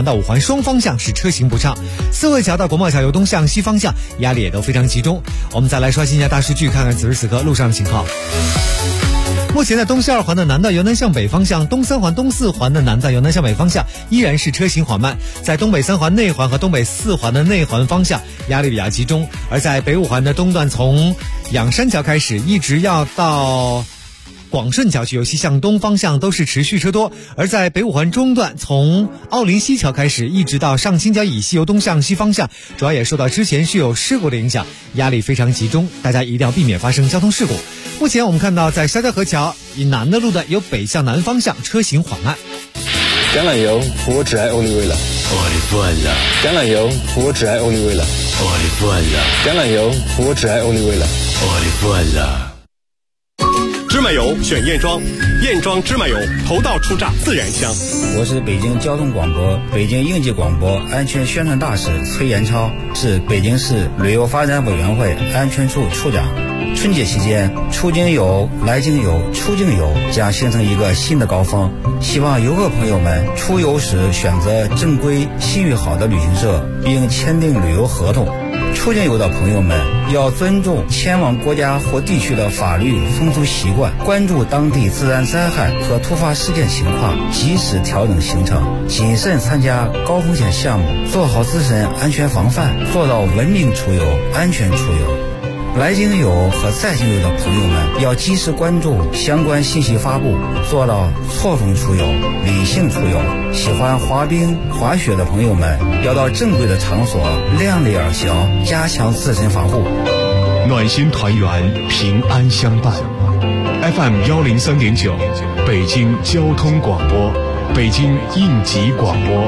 到5环双方向是车行不畅，四惠桥到国贸桥由东向西方向压力也都非常集中。我们再来刷新一下大数据，看看此时此刻路上的情况。目前在东西2环的南到由南向北方向，东3环、东4环的南到由南向北方向依然是车行缓慢，在东北3环内环和东北4环的内环方向压力比较集中，而在北5环的东段从仰山桥开始一直要到广顺桥去由西向东方向都是持续车多，而在北5环中段从奥林西桥开始一直到上清桥以西由东向西方向，主要也受到之前是有事故的影响，压力非常集中，大家一定要避免发生交通事故。目前我们看到在沙交河桥以南的路段由北向南方向车行缓慢。 橄榄油，我只爱欧丽味了。我的父了。橄榄油，我只爱欧丽味了。我的父了。橄榄油，我只爱欧丽味了。我的父了。 芝麻油选燕庄，燕庄芝麻油头道出榨自然香。 我是北京交通广播、北京应急广播安全宣传大使崔延超，是北京市旅游发展委员会安全处处长。春节期间，出境游、来境游、出境游将形成一个新的高峰，希望游客朋友们出游时选择正规、信誉好的旅行社，并签订旅游合同。出境游的朋友们要尊重前往国家或地区的法律风俗习惯，关注当地自然灾害和突发事件情况，及时调整行程，谨慎参加高风险项目，做好自身安全防范，做到文明出游、安全出游。来境游和在境游的朋友们要及时关注相关信息发布，做到错峰出游、理性出游。喜欢滑冰、滑雪的朋友们要到正规的场所，量力而行，加强自身防护。 暖心团圆，平安相伴。FM 103.9，北京交通广播，北京应急广播。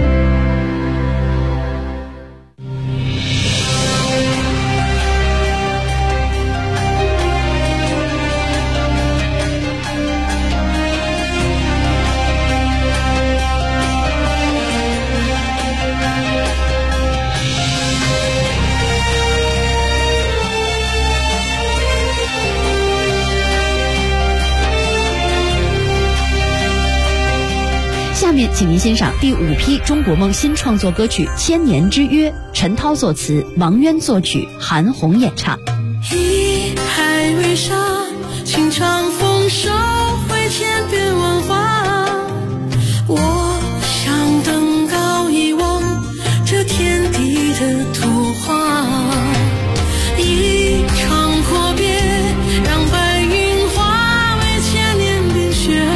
下面请您欣赏第5批中国梦新创作歌曲《千年之约》，陈涛作词，王渊作曲，韩红演唱。 一海为沙，情长丰收，会千变万化。我想登高一望这天地的图画，一场阔别，让白云化为千年冰雪。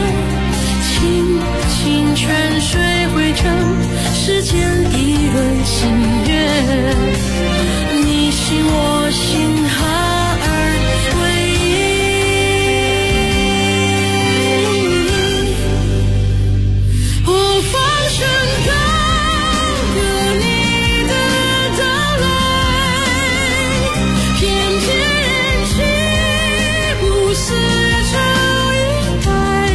泉水汇成世间一轮新月，你心我心合而为一，我放声高歌你的到来，翩翩起舞四月秋一白。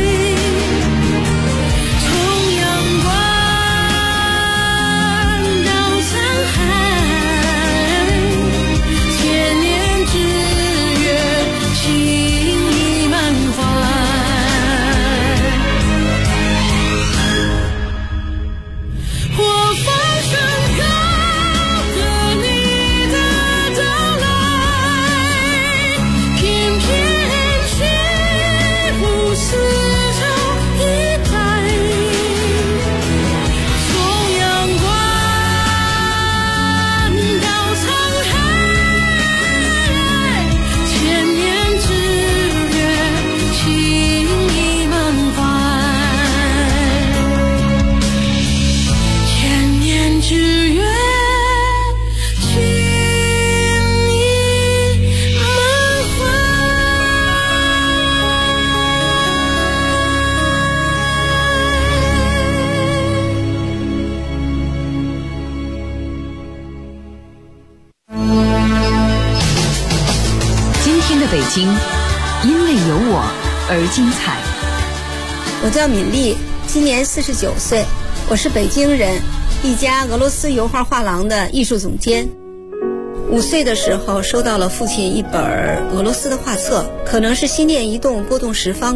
北京因为有我而精彩。 我叫敏丽，今年49岁，我是北京人，一家俄罗斯油画画廊的艺术总监。5岁的时候收到了父亲一本俄罗斯的画册，可能是心念移动，波动十方吧。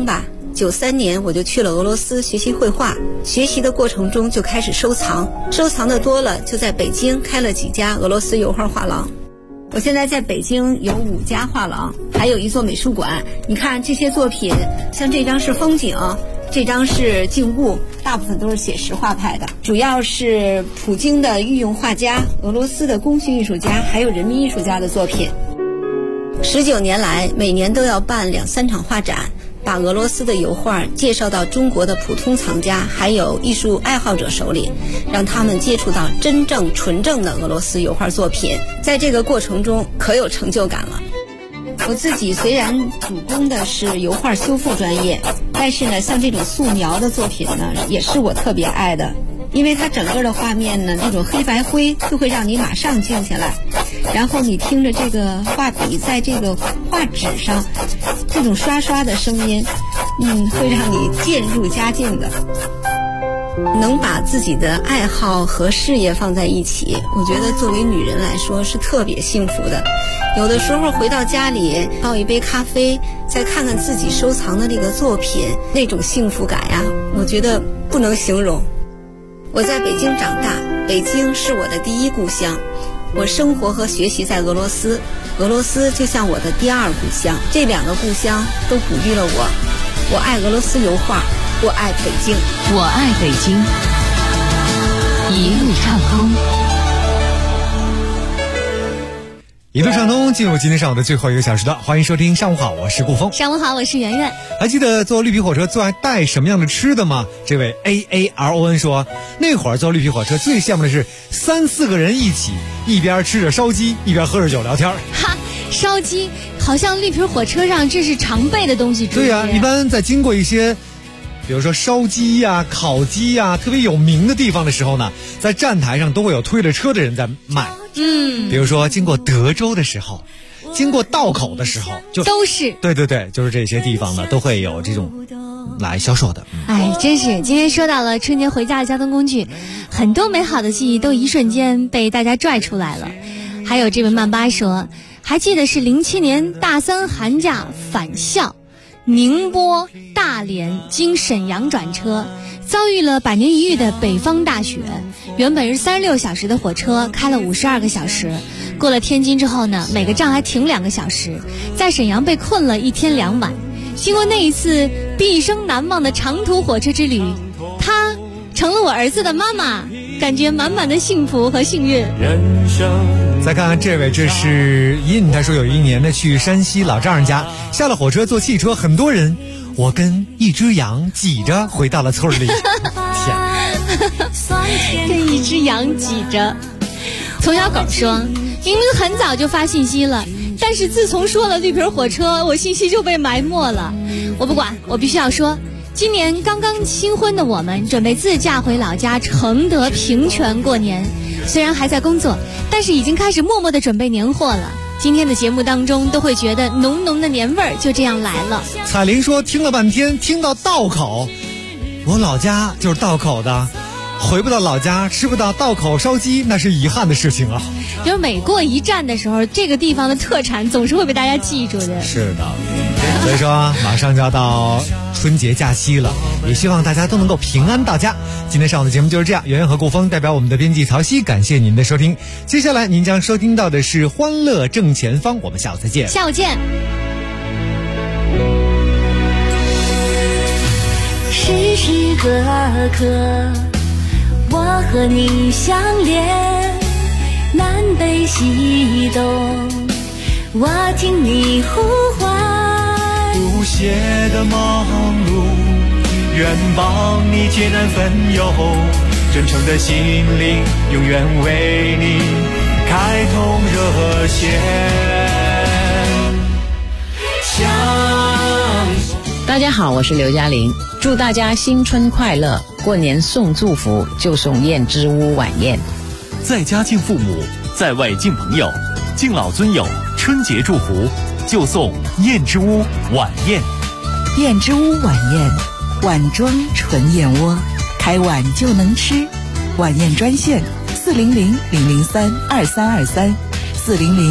93年我就去了俄罗斯学习绘画，学习的过程中就开始收藏，收藏的多了，就在北京开了几家俄罗斯油画画廊。我现在在北京有5家画廊，还有一座美术馆。你看这些作品，像这张是风景，这张是静物，大部分都是写实画派的，主要是普京的御用画家、俄罗斯的工序艺术家还有人民艺术家的作品。19年来，每年都要办2-3场画展，把俄罗斯的油画介绍到中国的普通藏家还有艺术爱好者手里，让他们接触到真正纯正的俄罗斯油画作品。在这个过程中可有成就感了。我自己虽然主攻的是油画修复专业，但是呢，像这种素描的作品呢，也是我特别爱的。因为它整个的画面呢，那种黑白灰就会让你马上静下来，然后你听着这个画笔在这个画纸上这种刷刷的声音，会让你渐入佳境的。能把自己的爱好和事业放在一起，我觉得作为女人来说是特别幸福的。有的时候回到家里泡一杯咖啡，再看看自己收藏的那个作品，那种幸福感呀，我觉得不能形容。我在北京长大，北京是我的第一故乡。我生活和学习在俄罗斯，俄罗斯就像我的第2故乡。这2个故乡都鼓励了我。我爱俄罗斯油画，我爱北京， 我爱北京。一路畅通。 一路畅通，进入今天上午的最后1个小时的，欢迎收听上午好，我是顾峰。 上午好，我是圆圆。 还记得坐绿皮火车最爱带什么样的吃的吗？这位 AARON 说，那会儿坐绿皮火车最羡慕的是3-4个人一起，一边吃着烧鸡，一边喝着酒聊天。 哈，烧鸡好像绿皮火车上这是常备的东西。 对呀，一般在经过一些比如说烧鸡呀、烤鸡呀特别有名的地方的时候呢，在站台上都会有推着车的人在卖。比如说经过德州的时候，经过道口的时候，就都是对，就是这些地方呢都会有这种来销售的。 真是今天说到了春节回家的交通工具，很多美好的记忆都一瞬间被大家拽出来了。还有这位曼巴说，还记得是07年大3寒假返校，宁波、大连经沈阳转车，遭遇了百年一遇的北方大雪。原本是36小时的火车开了52个小时，过了天津之后呢，每个站还停2个小时，在沈阳被困了1天2晚。经过那一次毕生难忘的长途火车之旅，她成了我儿子的妈妈，感觉满满的幸福和幸运。 再看看这位，这是印，他说有一年呢去山西老丈人家，下了火车坐汽车，很多人，我跟一只羊挤着回到了村里。 跟一只羊挤着。从小狗说，明明很早就发信息了，但是自从说了绿皮火车，我信息就被埋没了。我不管，我必须要说，今年刚刚新婚的我们准备自驾回老家承德平泉过年，虽然还在工作，但是已经开始默默地准备年货了。今天的节目当中都会觉得浓浓的年味儿就这样来了。 彩玲说，听了半天听到道口，我老家就是道口的，回不到老家吃不到道口烧鸡，那是遗憾的事情啊。 就是每过一站的时候，这个地方的特产总是会被大家记住的。 是的，所以说马上就要到春节假期了，也希望大家都能够平安到家。今天上午的节目就是这样，圆圆和顾峰代表我们的编辑曹曦，感谢您的收听。接下来您将收听到的是欢乐正前方，我们下午再见。 下午见。 时时刻刻我和你相连，南北西东我听你呼唤， 不懈的忙碌愿帮你解难分忧，真诚的心灵永远为你开通热线。 大家好，我是刘嘉玲，祝大家新春快乐，过年送祝福就送燕之屋晚宴。 在家敬父母，在外敬朋友，敬老尊友，春节祝福就送燕之屋晚宴。 燕之屋晚宴，碗装纯燕窝，开碗就能吃。晚宴专线400-003-2323，400